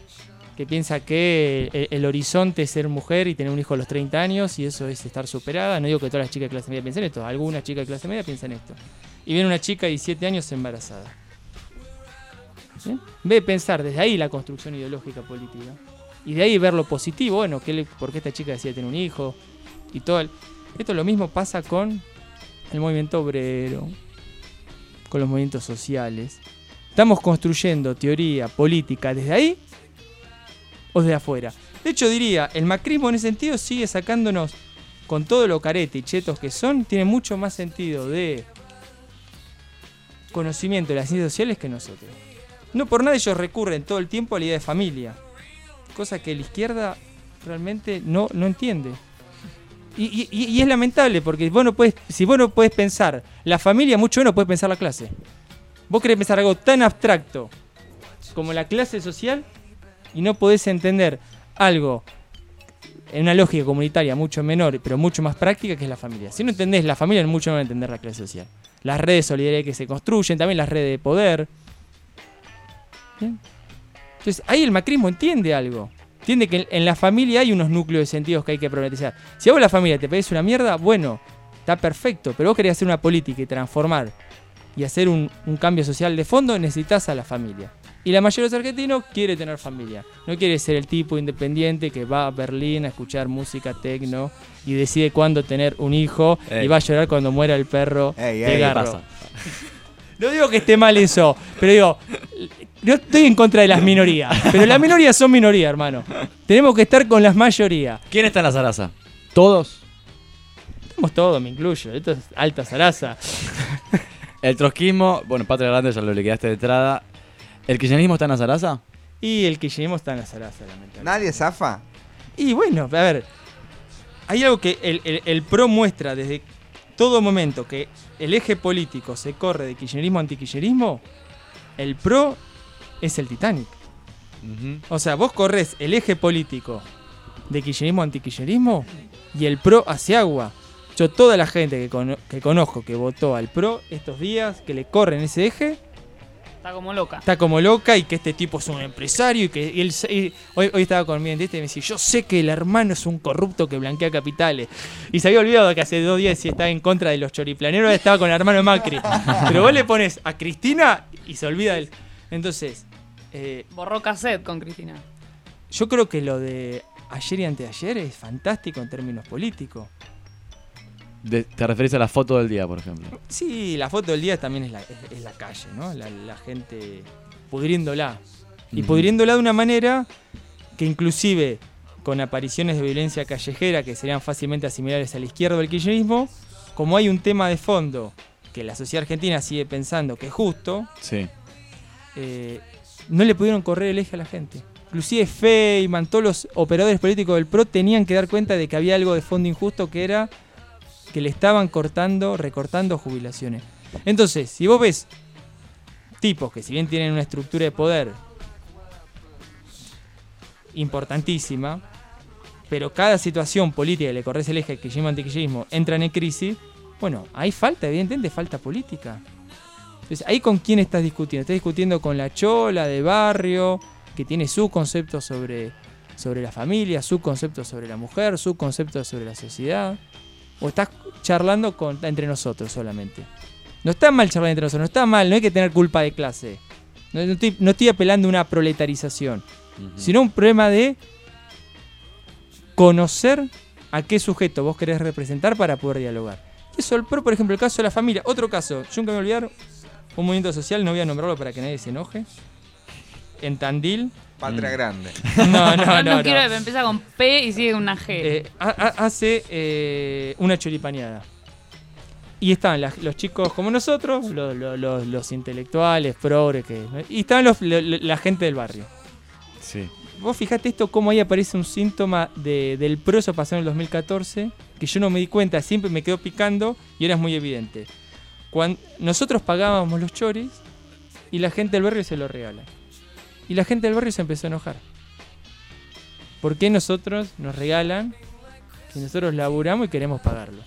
que piensa que el horizonte es ser mujer y tener un hijo a los 30 años y eso es estar superada. No digo que todas las chicas de clase media piensen esto, algunas chicas de clase media piensan esto. Y viene una chica de 17 años embarazada. ¿Sí? En vez de pensar desde ahí la construcción ideológica política y de ahí ver lo positivo, bueno, por qué esta chica decide tener un hijo y todo. Esto lo mismo pasa con el movimiento obrero, con los movimientos sociales. Estamos construyendo teoría política desde ahí o desde afuera. De hecho, diría, el macrismo en ese sentido sigue sacándonos, con todo lo carete y chetos que son, tiene mucho más sentido de conocimiento de las ciencias sociales que nosotros. No por nada ellos recurren todo el tiempo a la idea de familia, cosa que la izquierda realmente no entiende. Y es lamentable, porque si vos no podés pensar la familia, mucho menos podés pensar la clase. Vos querés pensar algo tan abstracto como la clase social y no podés entender algo en una lógica comunitaria mucho menor, pero mucho más práctica, que es la familia. Si no entendés la familia, mucho no vas a entender la clase social. Las redes de solidaridad que se construyen, también las redes de poder. ¿Bien? Entonces ahí el macrismo entiende algo. Entiende que en la familia hay unos núcleos de sentidos que hay que problematizar. Si a vos la familia te parece una mierda, bueno, está perfecto, pero vos querés hacer una política y transformar y hacer un cambio social de fondo, necesitas a la familia. Y la mayoría de los argentinos quiere tener familia. No quiere ser el tipo independiente que va a Berlín a escuchar música techno y decide cuándo tener un hijo y va a llorar cuando muera el perro de Garro. No digo que esté mal eso, pero digo, no estoy en contra de las minorías, pero las minorías son minorías, hermano. Tenemos que estar con las mayorías. ¿Quién está en la zaraza? ¿Todos? Estamos todos, me incluyo. Esto es alta zaraza. El trotskismo, bueno, Patria Grande ya lo liquidaste de entrada. ¿El kirchnerismo está en la zaraza? Y el kirchnerismo está en la zaraza, lamentablemente. ¿Nadie zafa? Y bueno, a ver, hay algo que el PRO muestra desde todo momento, que el eje político se corre de kirchnerismo a antikirchnerismo. El PRO es el Titanic. O sea, vos corres el eje político de kirchnerismo a antikirchnerismo y el PRO hacia agua. Yo, toda la gente que conozco que votó al PRO estos días, que le corren ese eje, está como loca. Está como loca, y que este tipo es un empresario y que él hoy estaba con mi dentista y me decía, yo sé que el hermano es un corrupto que blanquea capitales. Y se había olvidado que hace 2 días si estaba en contra de los choriplaneros, estaba con el hermano de Macri. Pero vos le pones a Cristina y se olvida él. Entonces, borró cassette con Cristina. Yo creo que lo de ayer y anteayer es fantástico en términos políticos. ¿Te referís a la foto del día, por ejemplo? Sí, la foto del día también es la calle, ¿no? La gente pudriéndola. Y pudriéndola de una manera que inclusive con apariciones de violencia callejera que serían fácilmente asimilables a la izquierda del kirchnerismo, como hay un tema de fondo que la sociedad argentina sigue pensando que es justo, sí. No le pudieron correr el eje a la gente. Inclusive Feynman, todos los operadores políticos del PRO tenían que dar cuenta de que había algo de fondo injusto, que era que le estaban recortando jubilaciones. Entonces, si vos ves tipos que si bien tienen una estructura de poder importantísima, pero cada situación política que le corres el eje al kirchnerismo antikirchnerismo entran en crisis, bueno, ahí evidentemente falta política. Entonces, ¿ahí con quién estás discutiendo? ¿Estás discutiendo con la chola de barrio, que tiene su concepto sobre la familia, su concepto sobre la mujer, su concepto sobre la sociedad? ¿O estás charlando entre nosotros solamente? No está mal charlar entre nosotros, no está mal, no hay que tener culpa de clase. No estoy apelando a una proletarización, sino un problema de conocer a qué sujeto vos querés representar para poder dialogar. Y eso, por ejemplo, el caso de la familia. Otro caso, yo nunca me voy a olvidar, un movimiento social, no voy a nombrarlo para que nadie se enoje, en Tandil. Patria Grande. No quiero que empieza con P y sigue una G. Hace una choripaneada. Y estaban los chicos como nosotros, los intelectuales, progres, y estaban la gente del barrio. Sí. Vos fijate esto, cómo ahí aparece un síntoma del PRO, eso pasó en el 2014, que yo no me di cuenta, siempre me quedó picando y ahora es muy evidente. Cuando nosotros pagábamos los choris y la gente del barrio se lo regala. Y la gente del barrio se empezó a enojar. ¿Por qué nosotros nos regalan si nosotros laburamos y queremos pagarlo?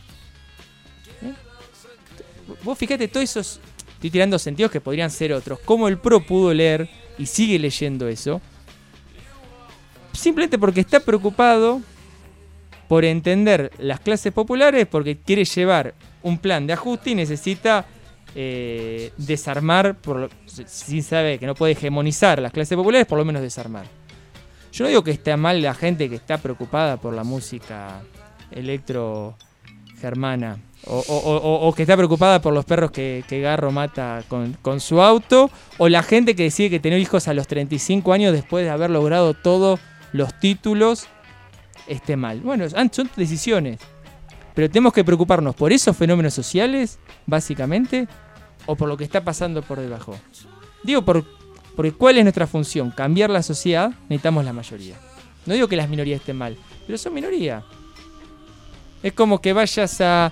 Vos fíjate, todos esos, estoy tirando sentidos que podrían ser otros. Cómo el PRO pudo leer y sigue leyendo eso. simplemente porque está preocupado por entender las clases populares, porque quiere llevar un plan de ajuste y necesita desarmar, sin saber que no puede hegemonizar las clases populares, por lo menos desarmar. Yo no digo que esté mal la gente que está preocupada por la música electro germana o que está preocupada por los perros que Garro mata con su auto, o la gente que decide que tener hijos a los 35 años después de haber logrado todos los títulos esté mal. Bueno, son decisiones, pero tenemos que preocuparnos por esos fenómenos sociales, básicamente, o por lo que está pasando por debajo. Digo, porque ¿cuál es nuestra función? Cambiar la sociedad, necesitamos la mayoría. No digo que las minorías estén mal, pero son minoría. Es como que vayas a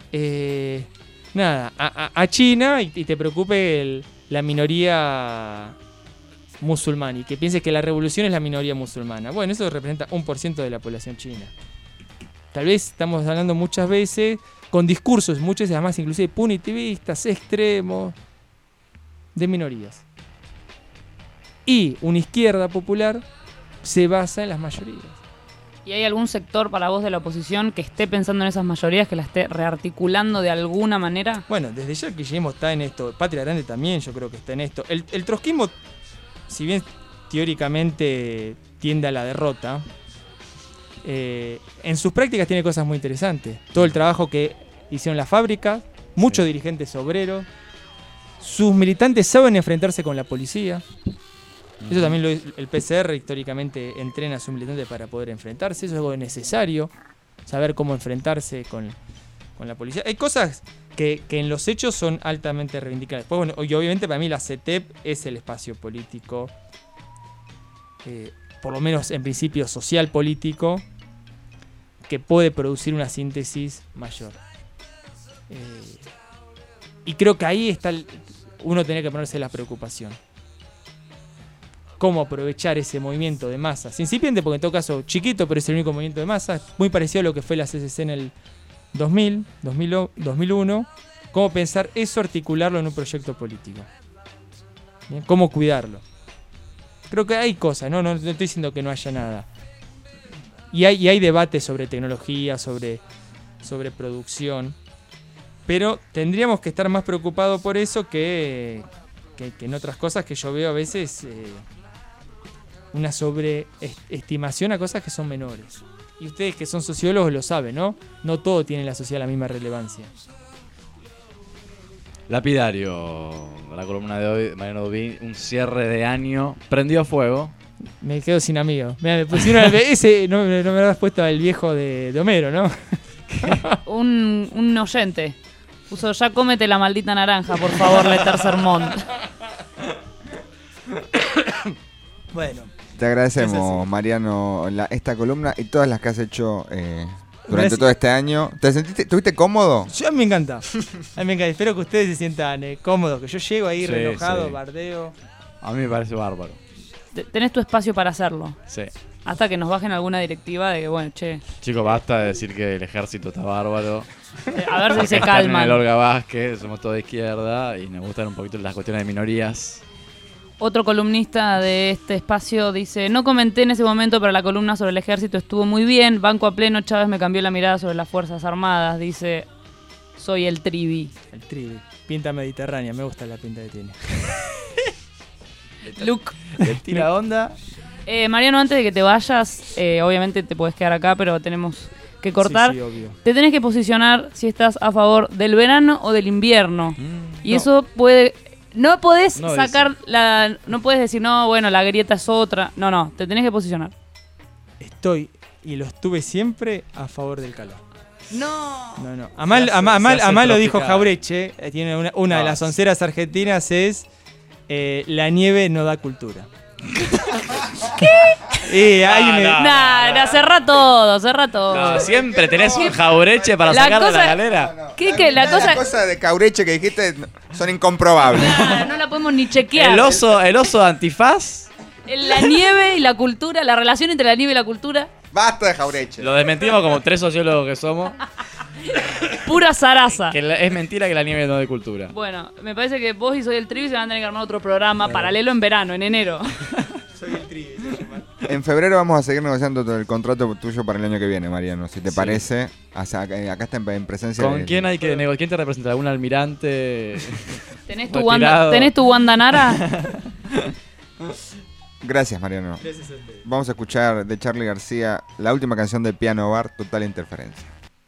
China y te preocupe la minoría musulmana y que pienses que la revolución es la minoría musulmana. Bueno, eso representa 1% de la población china. Tal vez estamos hablando muchas veces con discursos, muchas veces además inclusive punitivistas, extremos, de minorías. Y una izquierda popular se basa en las mayorías. ¿Y hay algún sector para vos de la oposición que esté pensando en esas mayorías, que la esté rearticulando de alguna manera? Bueno, desde ya el kirchnerismo está en esto. Patria Grande también yo creo que está en esto. El trotskismo, si bien teóricamente tiende a la derrota, en sus prácticas tiene cosas muy interesantes. Todo el trabajo que hicieron las fábricas, muchos dirigentes obreros, sus militantes saben enfrentarse con la policía. Eso también el PCR históricamente entrena a sus militantes para poder enfrentarse. Eso es algo necesario, saber cómo enfrentarse con la policía. Hay cosas que en los hechos son altamente reivindicables. Pues bueno, y obviamente para mí la CETEP es el espacio político, por lo menos en principio social político, que puede producir una síntesis mayor. Y creo que ahí está uno tiene que ponerse la preocupación. Cómo aprovechar ese movimiento de masas. Incipiente porque en todo caso chiquito, pero es el único movimiento de masas. Muy parecido a lo que fue la CCC en el 2001. Cómo pensar eso, articularlo en un proyecto político. ¿Bien? Cómo cuidarlo. Creo que hay cosas, no estoy diciendo que no haya nada. Y hay debate sobre tecnología, sobre producción. Pero tendríamos que estar más preocupados por eso que en otras cosas que yo veo a veces una sobreestimación a cosas que son menores. Y ustedes que son sociólogos lo saben, ¿no? No todo tiene en la sociedad la misma relevancia. Lapidario, la columna de hoy, Mariano Dubín, un cierre de año, prendió fuego. Me quedo sin amigos. Mirá, me pusieron ese, no me habrás puesto al viejo de Homero, ¿no? un oyente puso: ya cómete la maldita naranja, por favor, Letter Sermón. Bueno. Te agradecemos, Mariano, esta columna y todas las que has hecho durante todo este año. ¿Estuviste cómodo? A mí me encanta. A mí me encanta. Espero que ustedes se sientan cómodos, que yo llego ahí relojado, bardeo. A mí me parece bárbaro. Tenés tu espacio para hacerlo. Sí. Hasta que nos bajen alguna directiva de que, bueno, che. Chicos, basta de decir que el ejército está bárbaro. A ver si se calman. En el Olga Vázquez, somos todos de izquierda y nos gustan un poquito las cuestiones de minorías. Otro columnista de este espacio dice: no comenté en ese momento, pero la columna sobre el ejército estuvo muy bien. Banco a pleno, Chávez me cambió la mirada sobre las Fuerzas Armadas. Dice: soy el Trivi. El Trivi. Pinta mediterránea, me gusta la pinta que tiene. Look. Le tira onda. Mariano, antes de que te vayas, obviamente te puedes quedar acá, pero tenemos que cortar. Sí, obvio. Te tenés que posicionar si estás a favor del verano o del invierno. Y no. eso puede... No podés No sacar no puedes decir, no, bueno, la grieta es otra. No, te tenés que posicionar. Estoy, y lo estuve siempre, a favor del calor. No. Amal lo dijo Jaureche. Tiene una de las onceras argentinas es la nieve no da cultura. ¿Qué? Cerrá todo. No, siempre tenés un Jaureche para sacar de la galera. Las cosas de Jaureche que dijiste son incomprobables. No la podemos ni chequear. El oso antifaz. La nieve y la cultura, la relación entre la nieve y la cultura. Basta de Jaureche. Lo desmentimos como 3 sociólogos que somos. Pura zaraza. Que es mentira que la nieve no de cultura. Bueno, me parece que vos y Soy el Trivi se van a tener que armar otro programa paralelo en verano, en enero. Soy el Trivi. En febrero vamos a seguir negociando todo el contrato tuyo para el año que viene, Mariano, si te Sí. parece. Acá está en presencia ¿Con del- quién hay que negociar? ¿Quién te representa? ¿Algún almirante? ¿Tenés tu Wanda Nara? Gracias, Mariano. Gracias a ustedes. Vamos a escuchar de Charly García la última canción de Piano Bar, Total Interferencia.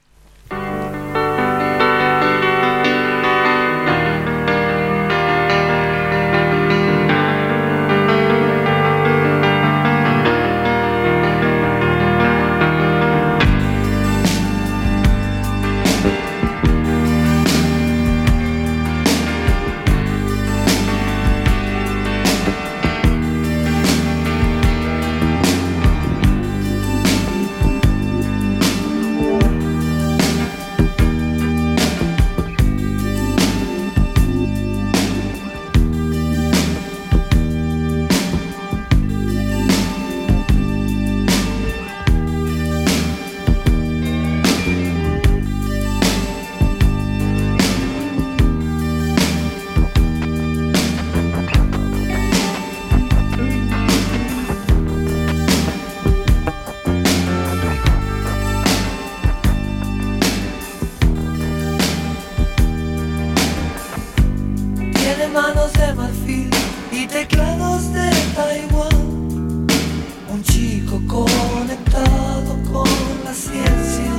Tiene manos de marfil y teclados de Taiwán. Un chico conectado con la ciencia.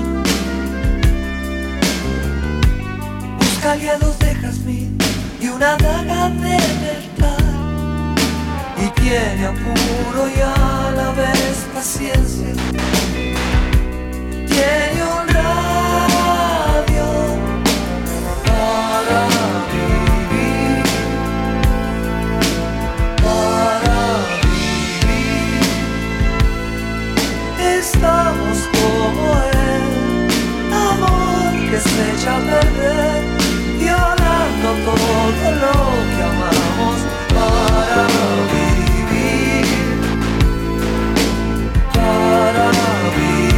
Busca aliados de jazmín y una daga de metal. Y tiene apuro y a la vez paciencia. Tiene un radio para vivir, para vivir. Estamos como él, amor que se echa a perder, violando todo lo que amamos para vivir, para vivir.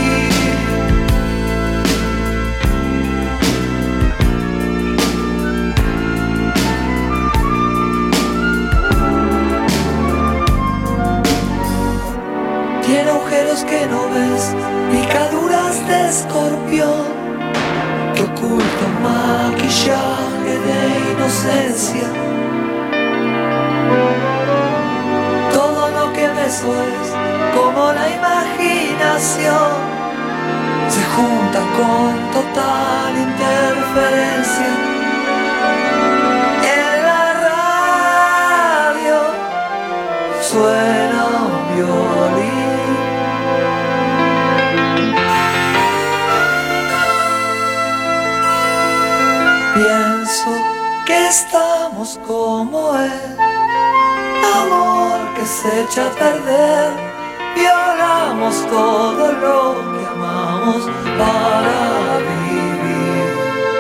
Tiene agujeros que no ves, picaduras de escorpión que oculta un maquillaje de inocencia. Todo lo que beso es como la imaginación, se junta con total interferencia. En la radio suena un violín. Pienso que estamos como él, amor que se echa a perder, violamos todo lo que amamos para vivir.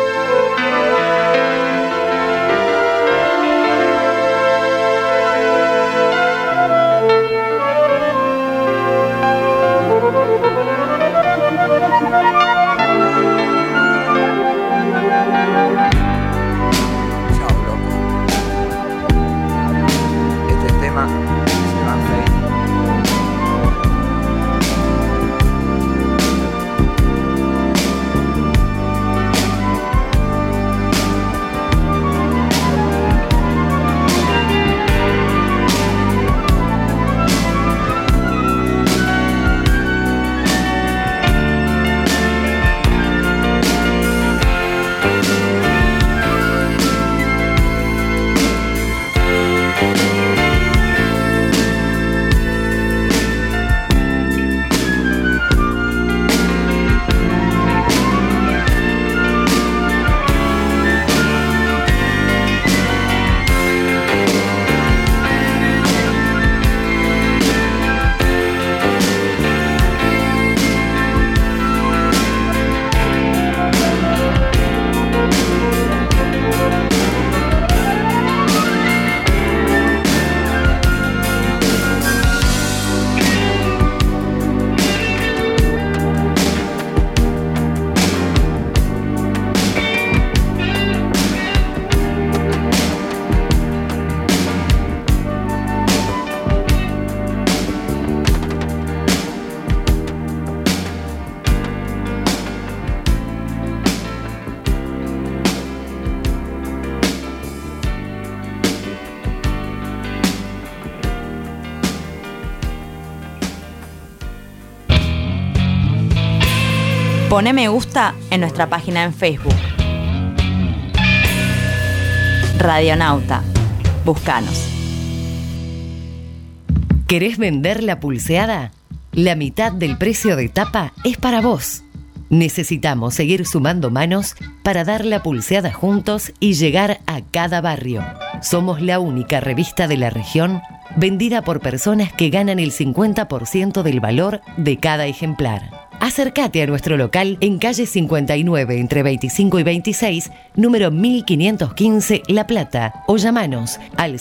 Chao, loco. Este tema se va a reír. Poné me gusta en nuestra página en Facebook. Radionauta. Búscanos. ¿Querés vender la pulseada? La mitad del precio de tapa es para vos. Necesitamos seguir sumando manos para dar la pulseada juntos y llegar a cada barrio. Somos la única revista de la región vendida por personas que ganan el 50% del valor de cada ejemplar. Acércate a nuestro local en calle 59 entre 25 y 26, número 1515 La Plata, o llamanos al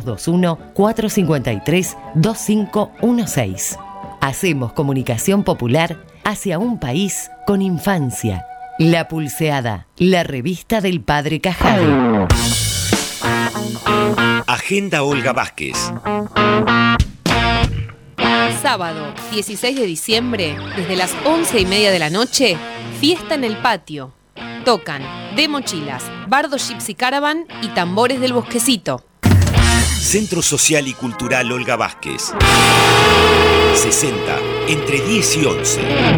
0221-453-2516. Hacemos comunicación popular hacia un país con infancia. La Pulseada, la revista del Padre Cajal. Agenda Olga Vázquez. Sábado, 16 de diciembre, desde las 11:30 de la noche, fiesta en el patio. Tocan De Mochilas, Bardo Gypsy Caravan y Tambores del Bosquecito. Centro Social y Cultural Olga Vázquez. 60, entre 10 y 11.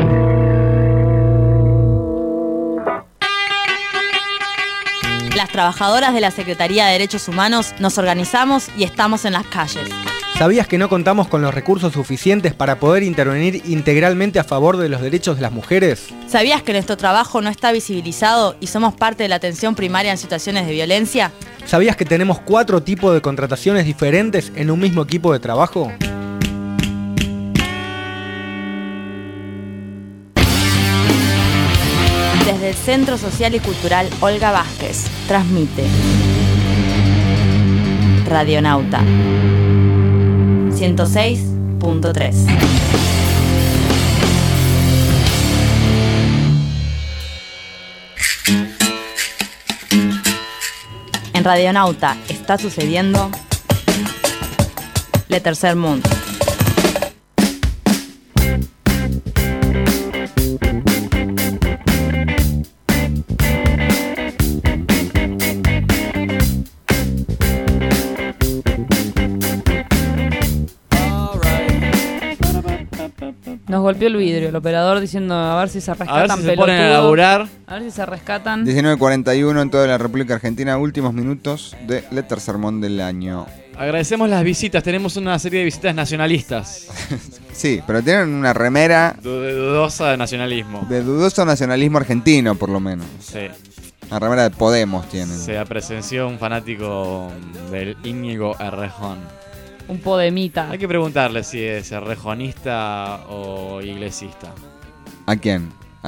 Las trabajadoras de la Secretaría de Derechos Humanos nos organizamos y estamos en las calles. ¿Sabías que no contamos con los recursos suficientes para poder intervenir integralmente a favor de los derechos de las mujeres? ¿Sabías que nuestro trabajo no está visibilizado y somos parte de la atención primaria en situaciones de violencia? ¿Sabías que tenemos 4 tipos de contrataciones diferentes en un mismo equipo de trabajo? Desde el Centro Social y Cultural Olga Vázquez, transmite Radionauta 106.3. En Radionauta está sucediendo Le Tercer Mundo. Nos golpeó el vidrio, el operador diciendo a ver si se rescatan, a ver si se pelotudos. ponen a laburar. A ver si se rescatan. 19:41 en toda la República Argentina, últimos minutos de Le Tercer Mundo del año. Agradecemos las visitas, tenemos una serie de visitas nacionalistas. Sí, pero tienen una remera De dudosa nacionalismo. de dudoso nacionalismo argentino, por lo menos. Sí. Una remera de Podemos tienen. Se presenció un fanático del Íñigo Errejón. Un podemita. Hay que preguntarle si es errejonista o iglesista. ¿A quién?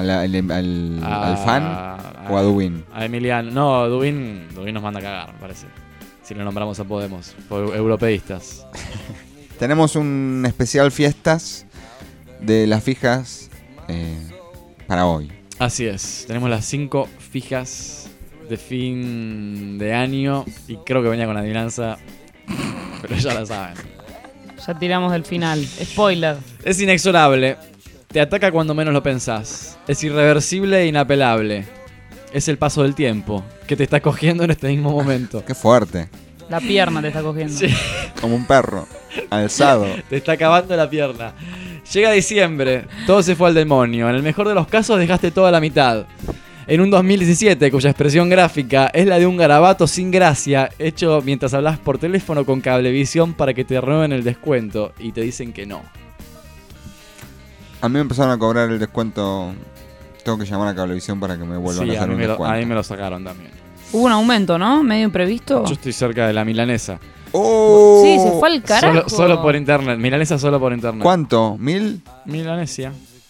¿Al fan o a Duin? A Emiliano. No, Duin nos manda a cagar, me parece. Si le nombramos a Podemos, por europeístas. Tenemos un especial fiestas de las fijas para hoy. Así es, tenemos las 5 fijas de fin de año y creo que venía con adivinanza, pero ya la saben. Ya tiramos del final. Spoiler. Es inexorable, te ataca cuando menos lo pensás, es irreversible e inapelable. Es el paso del tiempo que te está cogiendo en este mismo momento. Qué fuerte. La pierna te está cogiendo. Sí. Como un perro, alzado. Te está acabando la pierna. Llega diciembre, todo se fue al demonio. En el mejor de los casos dejaste toda la mitad. En un 2017 cuya expresión gráfica es la de un garabato sin gracia hecho mientras hablas por teléfono con Cablevisión para que te renueven el descuento y te dicen que no. A mí me empezaron a cobrar el descuento. Tengo que llamar a Cablevisión para que me vuelvan a hacer un descuento. A mí me lo sacaron también. Hubo un aumento, ¿no? Medio imprevisto. Yo estoy cerca de la milanesa. ¡Oh! Sí, se fue al carajo. Solo por internet. Milanesa solo por internet. ¿Cuánto? ¿1000? Milanesia.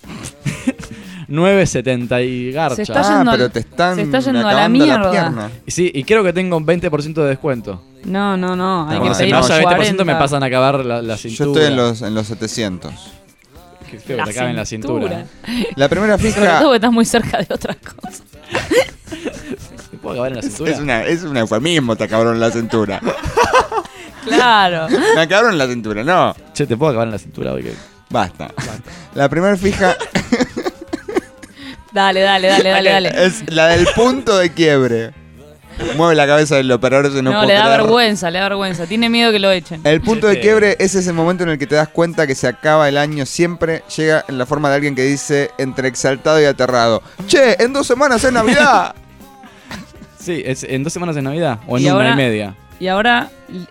9.70 y garcha. Se está yendo, pero te están se está yendo a la acabando mierda. pierna. Sí, y creo que tengo un 20% de descuento. No. Hay que Si pedir no haya 40. 20% me pasan a acabar la cintura. Yo estoy en los 700. Qué feo que te acabe en la cintura. La primera Sobre fija todo que estás muy cerca de otras cosas. ¿Te puedo acabar en la cintura? es un eufemismo, te acabaron en la cintura. Claro. Me acabaron en la cintura, no. Che, ¿te puedo acabar en la cintura hoy? Basta. La primera fija Dale. es la del punto de quiebre. Mueve la cabeza del operador, se no No, puedo le da creer. vergüenza. Tiene miedo que lo echen. El punto de quiebre es ese momento en el que te das cuenta que se acaba el año. Siempre llega en la forma de alguien que dice entre exaltado y aterrado: che, en 2 semanas es Navidad. Sí, es en 2 semanas de Navidad o en Y una ahora- y media. Y ahora,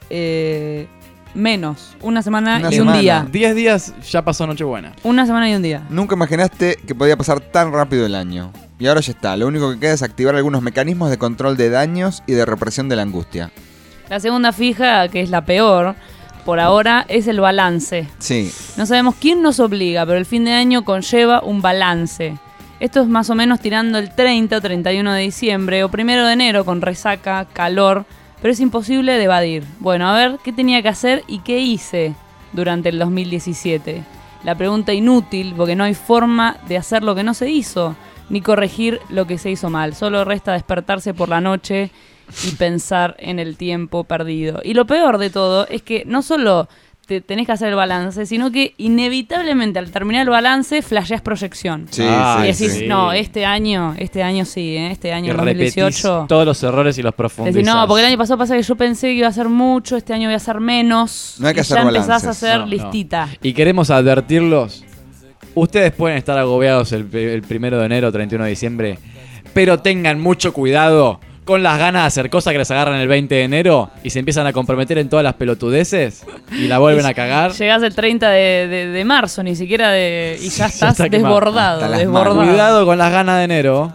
menos. Una semana Una y semana. un día. 10 días ya pasó Nochebuena. Una semana y un día. Nunca imaginaste que podía pasar tan rápido el año. Y ahora ya está. Lo único que queda es activar algunos mecanismos de control de daños y de represión de la angustia. La segunda fija, que es la peor, por ahora, es el balance. Sí. No sabemos quién nos obliga, pero el fin de año conlleva un balance. Esto es más o menos tirando el 30 o 31 de diciembre o 1 de enero con resaca, calor, pero es imposible de evadir. Bueno, a ver, ¿qué tenía que hacer y qué hice durante el 2017? La pregunta inútil, porque no hay forma de hacer lo que no se hizo, ni corregir lo que se hizo mal. Solo resta despertarse por la noche y pensar en el tiempo perdido. Y lo peor de todo es que no solo te tenés que hacer el balance, sino que inevitablemente al terminar el balance flasheás proyección. Sí, y sí, decís, sí. no, este año sí, este año Y repetís 2018. todos los errores y los profundizás. Decís, no, porque el año pasado pasa que yo pensé que iba a hacer mucho, este año voy a hacer menos. No hay que y hacer ya empezás balances. a hacer No, no. listita. Y queremos advertirlos. Ustedes pueden estar agobiados el 1 de enero, 31 de diciembre, pero tengan mucho cuidado con las ganas de hacer cosas que les agarran el 20 de enero y se empiezan a comprometer en todas las pelotudeces y la vuelven a cagar. Llegás el 30 de marzo, ni siquiera de... Y ya estás está quemado. desbordado, Hasta las desbordado. Cuidado con las ganas de enero.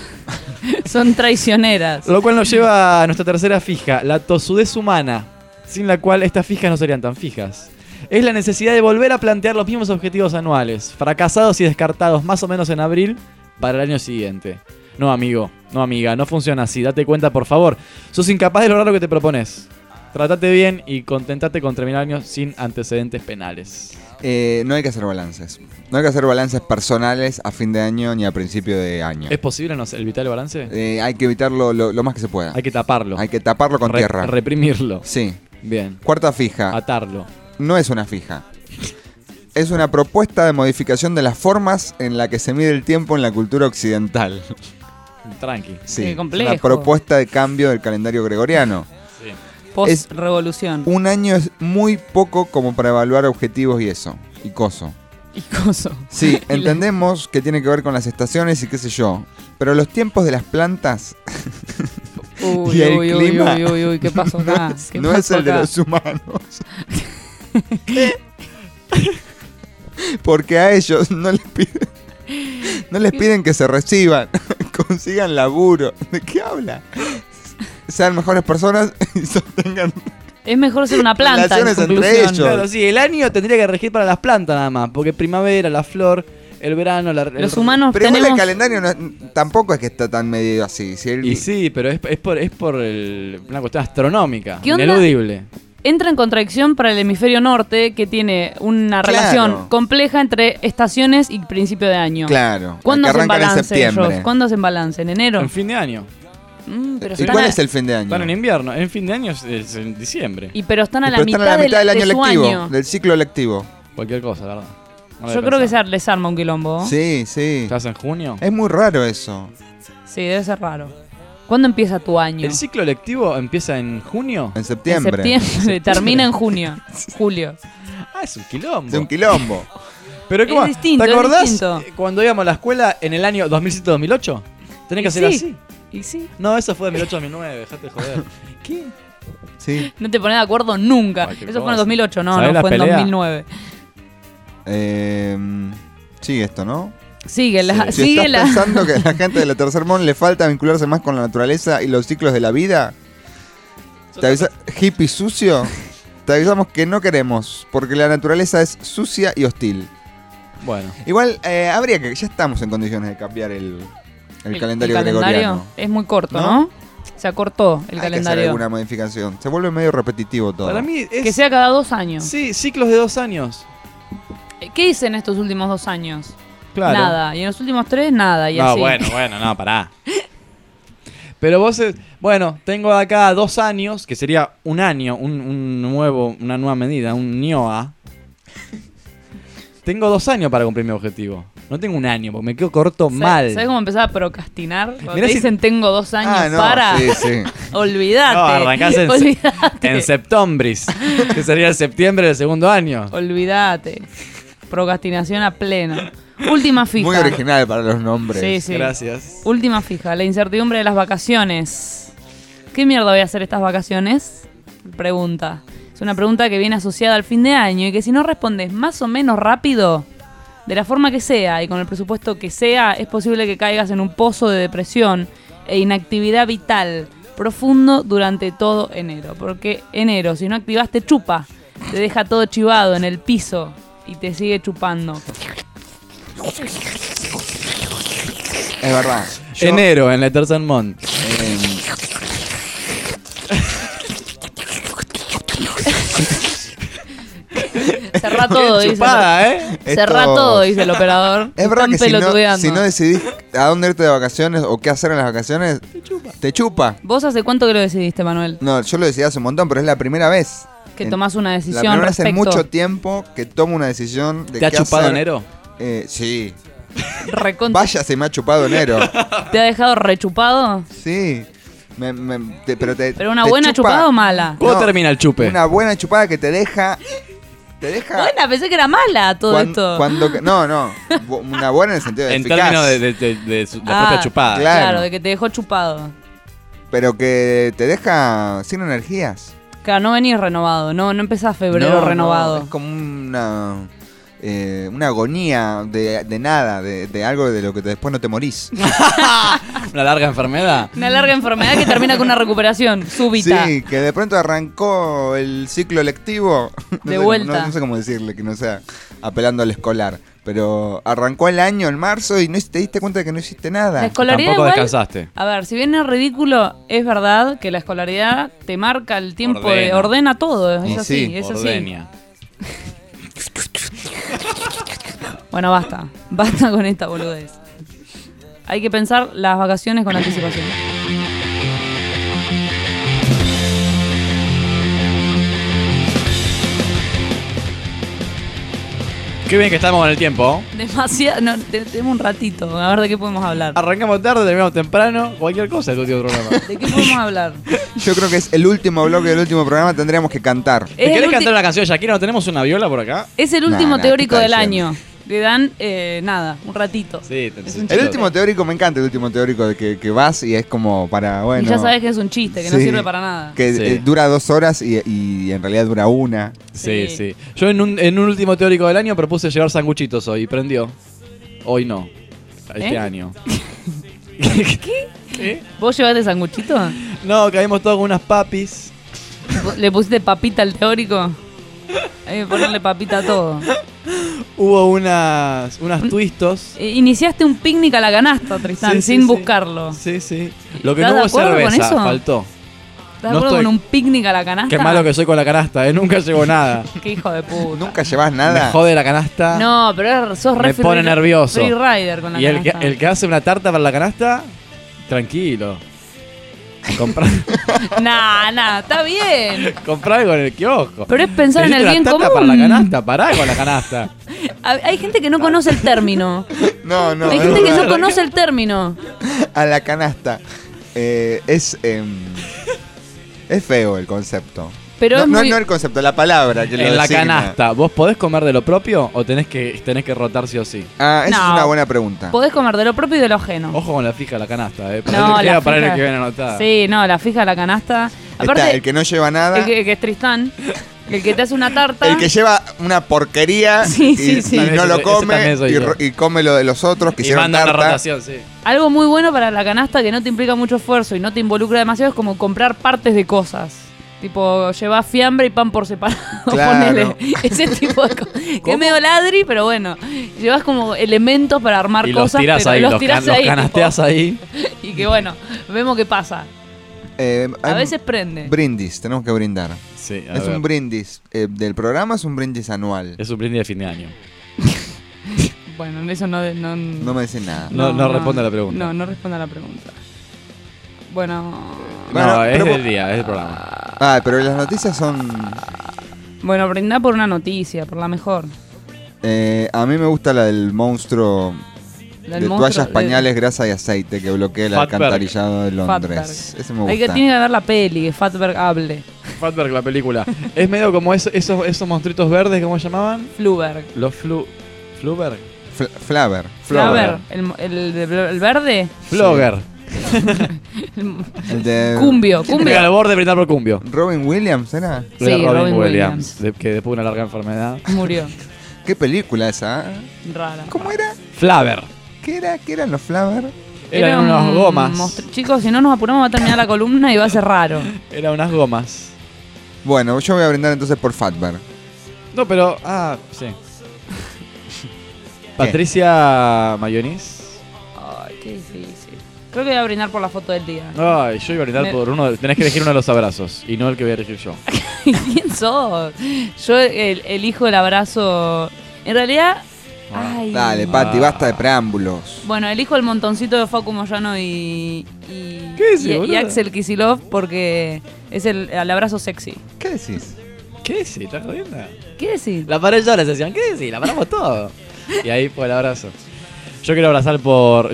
Son traicioneras. Lo cual nos lleva a nuestra tercera fija, la tosudez humana, sin la cual estas fijas no serían tan fijas. Es la necesidad de volver a plantear los mismos objetivos anuales, fracasados y descartados más o menos en abril para el año siguiente. No, amigo, no, amiga, no funciona así. Date cuenta, por favor. Sos incapaz de lograr lo que te propones. Tratate bien y contentate con terminar el año sin antecedentes penales. No hay que hacer balances. No hay que hacer balances personales a fin de año ni a principio de año. ¿Es posible no sé, evitar el balance? Hay que evitarlo lo más que se pueda. Hay que taparlo. Hay que taparlo con tierra. Reprimirlo. Sí. Bien. Cuarta fija. Atarlo. No es una fija. Es una propuesta de modificación de las formas en la que se mide el tiempo en la cultura occidental. Tranqui. Sí. Qué Es complejo. una propuesta de cambio del calendario gregoriano. Sí. Post-revolución. Un año es muy poco como para evaluar objetivos y eso. Y coso. Y coso. Sí, entendemos que tiene que ver con las estaciones y qué sé yo. Pero los tiempos de las plantas Uy, y el uy, clima uy, uy, uy, ¿qué pasó acá? ¿Qué no es pasó el de acá? los humanos. Porque a ellos no les piden que se reciban, consigan laburo. ¿De qué habla? Sean mejores personas y sostengan Es mejor ser una planta. en relaciones entre conclusión. ellos. Claro, sí, el año tendría que regir para las plantas nada más. Porque primavera, la flor, el verano, Los humanos Pero igual tenemos... el calendario tampoco es que está tan medido así. Si el- Y sí, pero es por una cuestión astronómica, ¿Qué onda? ineludible. Entra en contradicción para el hemisferio norte, que tiene una Claro. relación compleja entre estaciones y principio de año. Claro, ¿Cuándo que hacen arrancan en balance septiembre. ellos? ¿Cuándo hacen balance? ¿En enero? En fin de año. Pero ¿Y están cuál a- es el fin de año? Están en invierno. En fin de año es en diciembre. pero están a la Pero mitad, están a la mitad del año de su lectivo, año. del ciclo lectivo. Cualquier cosa, ¿verdad? No Yo creo que les arma un quilombo. Sí, sí. ¿Estás en junio? Es muy raro eso. Sí, debe ser raro. ¿Cuándo empieza tu año? ¿El ciclo lectivo empieza en junio? En En septiembre. septiembre. Termina en junio. Julio. Ah, es un quilombo. Es un quilombo. Pero Es ¿cómo? distinto, ¿Te es acordás distinto. cuando íbamos a la escuela en el año 2007-2008? Tenés que Y hacer sí. así. Y sí. No, eso fue de 2008-2009, dejate de joder. ¿Qué? Sí. No te pones de acuerdo nunca. Cualquier Eso fue en cosa. 2008, no, ¿Sabés no la fue en pelea? 2009. Sigue esto, ¿no? Sigue la... Si sigue estás la... pensando que a la gente de la Tercer Mon le falta vincularse más con la naturaleza y los ciclos de la vida, hippie sucio, te avisamos que no queremos, porque la naturaleza es sucia y hostil. Bueno. Igual habría que, ya estamos en condiciones de cambiar el calendario gregoriano. es muy corto, ¿No? ¿no? Se acortó el Hay que hacer calendario. alguna modificación. Se vuelve medio repetitivo todo. Para mí es... Que sea cada 2 años. Sí, ciclos de 2 años. ¿Qué hice en estos últimos 2 años? Claro. Nada. Y en los últimos 3, nada. Y No, así. bueno, no, pará. Pero vos, bueno, tengo acá 2 años, que sería un año, una nueva medida, un NIOA. Tengo 2 años para cumplir mi objetivo. No tengo un año, porque me quedo corto mal. ¿Sabes cómo empezar a procrastinar? Cuando Mirá te si- dicen tengo 2 años no, para. sí. Olvídate. No, arrancás Olvídate. en septombris, que sería el septiembre del segundo año. Olvídate. Procrastinación a pleno. Última fija. Muy original para los nombres. Sí, sí. Gracias. Última fija, la incertidumbre de las vacaciones. ¿Qué mierda voy a hacer estas vacaciones? Pregunta. Es una pregunta que viene asociada al fin de año y que si no respondes más o menos rápido, de la forma que sea y con el presupuesto que sea, es posible que caigas en un pozo de depresión e inactividad vital profundo durante todo enero. Porque enero, si no activaste, chupa. Te deja todo chivado en el piso y te sigue chupando. Es verdad. Enero, en Letterser Mond. Cerrá todo, dice. Chupada, Cerrá Esto- todo, dice el operador. Es verdad Están que pelotudeando. si no decidís a dónde irte de vacaciones o qué hacer en las vacaciones, te chupa. ¿Vos hace cuánto que lo decidiste, Manuel? No, yo lo decidí hace un montón, pero es la primera vez. Que tomás una La decisión primera vez en respecto. mucho tiempo que tomo una decisión de ¿Te ha qué chupado hacer. enero? Sí. Recontra. Vaya, se me ha chupado enero. ¿Te ha dejado rechupado? Sí. ¿Pero una buena chupada o mala? ¿Cómo termina el chupe? Una buena chupada que te deja. Te deja. Buena, pensé que era mala todo esto. No. Una buena en el sentido de En eficaz. términos de la propia chupada. Claro. de que te dejó chupado. Pero que te deja sin energías. Claro, no venís renovado, no empezás febrero renovado. Es como una agonía de nada, de algo de lo que después no te morís. ¿Una larga enfermedad? Una larga enfermedad que termina con una recuperación súbita. Sí, que de pronto arrancó el ciclo lectivo. De vuelta. No sé cómo decirle, que no sea apelando al escolar. Pero arrancó el año en marzo y no te diste cuenta de que no hiciste nada. La escolaridad Tampoco igual, descansaste. A ver, si bien es ridículo, es verdad que la escolaridad te marca el tiempo ordena todo. Es Y así, sí, es ordenia. así. Bueno, basta. Basta con esta boludez. Hay que pensar las vacaciones con anticipación. Qué bien que estamos con el tiempo. Demasiado. No, tenemos un ratito. A ver de qué podemos hablar. Arrancamos tarde, terminamos temprano. Cualquier cosa es tu último programa. ¿De qué podemos hablar? Yo creo que es el último bloque del último programa, tendríamos que cantar. Es ¿Te el querés ulti- cantar una canción de Shakira? ¿No tenemos una viola por acá? Es el último Nah, teórico ¿qué del está año. Le dan, nada, un ratito. Sí, Es un El chiste. último teórico, me encanta el último teórico de que vas y es como para, bueno... Y ya sabes que es un chiste, que no Sí, sirve para nada. Que Sí. dura 2 horas y en realidad dura 1. Sí, Sí. sí. Yo en un último teórico del año propuse llevar sanguchitos hoy y prendió. Hoy no. Este ¿Eh? año. ¿Qué? ¿Vos llevaste sanguchito? No, caímos todos con unas papis. ¿Le pusiste papita al teórico? Hay que ponerle papita a todo. Hubo unas twistos. Iniciaste un picnic a la canasta, Tristán, Sí, sí, sin sí. buscarlo. Sí, sí. Lo que ¿Estás no de hubo acuerdo con cerveza, eso? faltó. ¿Estás de No acuerdo estoy- con un picnic a la canasta? Qué malo que soy con la canasta, nunca llevo nada. Qué hijo de puta. ¿Nunca llevas nada? Me jode la canasta. No, pero sos re Me pone nervioso. free rider con la Y canasta. el que hace una tarta para la canasta, tranquilo. Comprá, Nah, está bien. comprá algo en el kiosco. Pero es pensar en el Necesito bien una tarta común. para la canasta, pará con la canasta. Hay gente que no conoce el término. No, no. Hay es gente que verdad. no conoce el término. A la canasta. Es feo el concepto. Pero no, es muy... no el concepto, la palabra que lo En la designa. canasta, ¿vos podés comer de lo propio o tenés que rotar sí o sí? Ah, esa No. es una buena pregunta. Podés comer de lo propio y de lo ajeno. Ojo con la fija de la canasta, No, Para la para fija- el que viene anotada. Sí, no, la fija de la canasta. Aparte, Está el que no lleva nada. el que es Tristán, el que te hace una tarta. El que lleva una porquería Sí, y, sí, sí. y no Ese- lo ese come también soy y, yo. y come lo de los otros que Y hicieron manda una tarta. rotación, sí. Algo muy bueno para la canasta que no te implica mucho esfuerzo y no te involucra demasiado es como comprar partes de cosas. Tipo, llevas fiambre y pan por separado, Claro. ponele. Ese tipo de cosas. Que es medio ladri, pero bueno. Llevas como elementos para armar Y los cosas, tirás pero ahí, los los tirás can- los ahí. canasteás tipo, ahí. Y que bueno, vemos qué pasa. A Hay veces prende. Brindis, tenemos que brindar. Sí, a Es ver. un brindis del programa, es un brindis anual. Es un brindis de fin de año. Bueno, eso no... No me dicen nada. No responde a la pregunta. No responde a la pregunta. Bueno... Bueno, No, es pero- del día, es del programa. Ah, pero las noticias son... Bueno, brindá por una noticia, por la mejor. A mí me gusta la del monstruo La del de monstruo toallas, de- pañales, grasa y aceite que bloquea el Fatberg. alcantarillado de Londres. Fatberg. Ese me Hay gusta. tiene que ver la peli, que Fatberg hable. Fatberg, la película. Es medio como esos monstruitos verdes, ¿cómo se llamaban? Fluberg. Los Fluberg. Flaver. Flaver. El verde. Flogger. El de Cumbio. Cumbio. Al borde de brindar por Cumbio. Robin Williams, ¿era? Sí, Era Robin Williams. que después de una larga enfermedad. Murió. ¿Qué película esa? Rara. ¿Cómo era? Flaver. ¿Qué era? ¿Qué eran los Flaver? Eran unas gomas. Chicos, si no nos apuramos va a terminar la columna y va a ser raro. Eran unas gomas. Bueno, yo voy a brindar entonces por Fatberg. No, pero... sí. Patricia Mayonis. Ay, qué difícil. Creo que voy a brindar por la foto del día. Ay, yo iba a brindar Me- por uno. Tenés que elegir uno de los abrazos y no el que voy a elegir yo. ¿Quién sos? Yo elijo el abrazo. En realidad. Ay. Dale, Pati, basta de preámbulos. Bueno, elijo el montoncito de Facu Moyano y ¿Qué decís, y boludo? Axel Kicillof porque es el abrazo sexy. ¿Qué decís? ¿Qué decís? ¿Estás jodiendo? ¿Qué decís? La pared llora, se decían, ¿qué decís? La paramos todo. Y ahí fue el abrazo. Yo quiero abrazar por...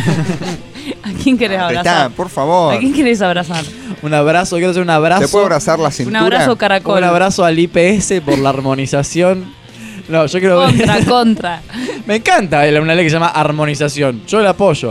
¿A quién querés abrazar? Está, por favor. ¿A quién querés abrazar? Un abrazo, quiero hacer un abrazo. ¿Te puedo abrazar la cintura? Un abrazo caracol. Un abrazo al IPS por la armonización. No, yo quiero... Contra. Me encanta una ley que se llama armonización. Yo la apoyo.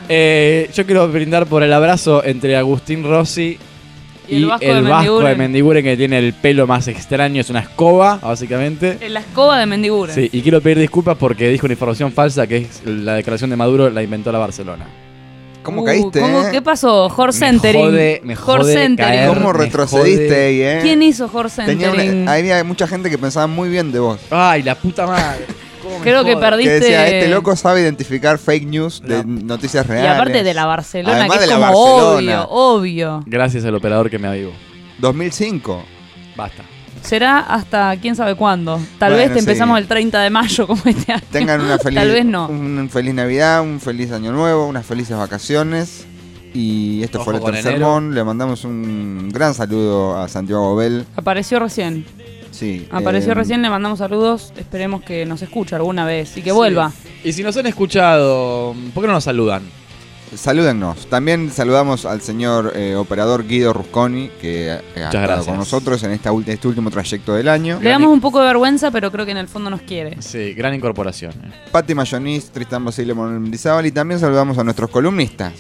Yo quiero brindar por el abrazo entre Agustín Rossi Y y el Vasco el de Vasco de Mendiguren. Mendiguren, que tiene el pelo más extraño, es una escoba, básicamente. La escoba de Mendiguren. Sí, y quiero pedir disculpas porque dijo una información falsa, que es la declaración de Maduro la inventó la Barcelona. ¿Cómo caíste? ¿Qué pasó? Horse Centering. Me Horse jode Centering. caer, ¿Cómo me retrocediste jode. ahí, eh? ¿Quién hizo Horse Tenía Centering? había mucha gente que pensaba muy bien de vos. Ay, la puta madre. ¿Cómo me Creo que jode? perdiste. Que decía, este loco sabe identificar fake news de noticias Y reales. aparte de la Barcelona, Además que de es la como Barcelona. obvio. Gracias al operador que me avivó. 2005. Basta. Será hasta quién sabe cuándo. Tal Bueno, vez te empezamos sí. el 30 de mayo como este año. Tengan una feliz, Tal vez no. un feliz Navidad, un feliz Año Nuevo, unas felices vacaciones. Y esto fue el Ojo con tercer enero. sermón. Le mandamos un gran saludo a Santiago Bell. Apareció recién. Sí. Apareció recién, le mandamos saludos. Esperemos que nos escuche alguna vez y que Sí. vuelva. Y si nos han escuchado, ¿por qué no nos saludan? Salúdennos. También saludamos al señor operador Guido Rusconi, que ha estado gracias. con nosotros en este último trayecto del año. Le damos un poco de vergüenza, pero creo que en el fondo nos quiere. Sí, gran incorporación. Pati Mayonis, Tristán Basile, Manuel Mendizábal. Y también saludamos a nuestros columnistas.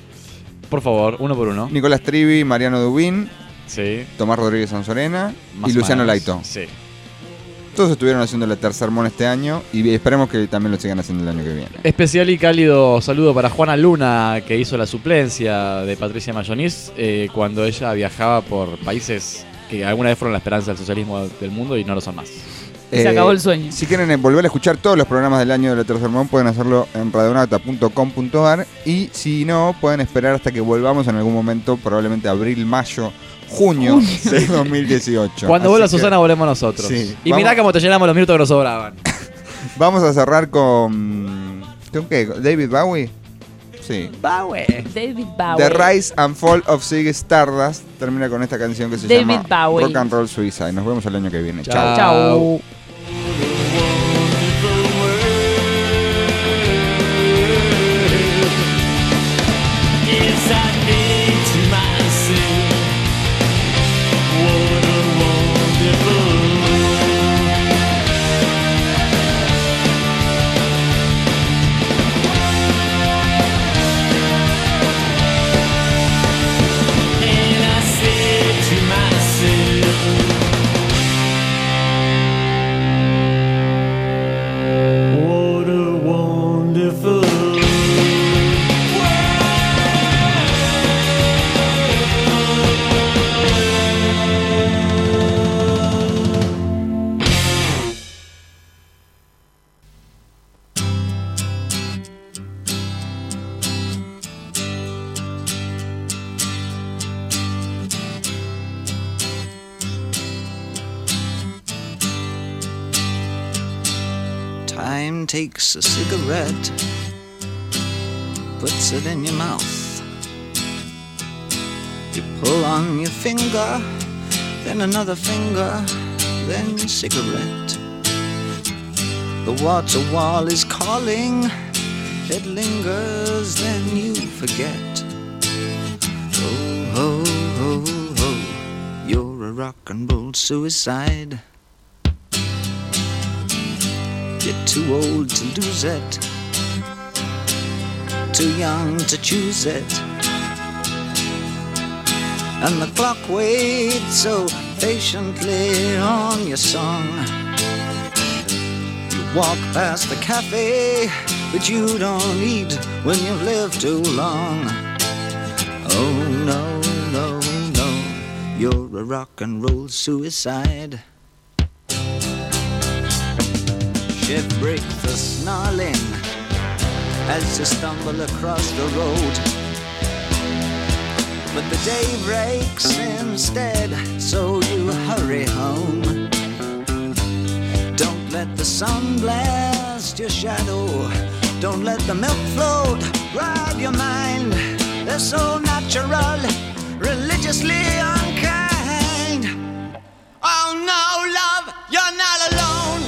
Por favor, uno por uno. Nicolás Trivi, Mariano Dubín, Sí. Tomás Rodríguez Sanzorena Más y o Luciano menos. Laito. Sí. Todos estuvieron haciendo el tercer sermón este año y esperemos que también lo sigan haciendo el año que viene. Especial y cálido saludo para Juana Luna, que hizo la suplencia de Patricia Mayonis cuando ella viajaba por países que alguna vez fueron la esperanza del socialismo del mundo y no lo son más. Se acabó el sueño. Si quieren volver a escuchar todos los programas del año del tercer sermón, pueden hacerlo en radionauta.com.ar y si no, pueden esperar hasta que volvamos en algún momento, probablemente abril, mayo, junio de 2018. Cuando Así vuelva que Susana, volvemos nosotros. Sí. Y Vamos- mirá cómo te llenamos los minutos que nos sobraban. Vamos a cerrar con qué? ¿David Bowie? Sí. Bowie. David Bowie. The Rise and Fall of Ziggy Stardust termina con esta canción que se David llama Bowie. Rock and Roll Suicide. Nos vemos el año que viene. Chao. Chau. Yes, I think to myself, what a wonderful and I said to myself, what a wonderful Time takes a cigarette, puts it in your mouth. You pull on your finger, then another finger, then cigarette. The water wall is calling. It lingers, then you forget. Oh, oh, oh, oh, you're a rock and roll suicide. You're too old to lose it, too young to choose it. And the clock waits so patiently on your song. You walk past the cafe, but you don't eat when you've lived too long. Oh no, no, no, you're a rock and roll suicide. Shift breaks the snarling as you stumble across the road. But the day breaks instead, so you hurry home. Don't let the sun blast your shadow. Don't let the milk float rob your mind. They're so natural, religiously unkind. Oh no, love, you're not alone.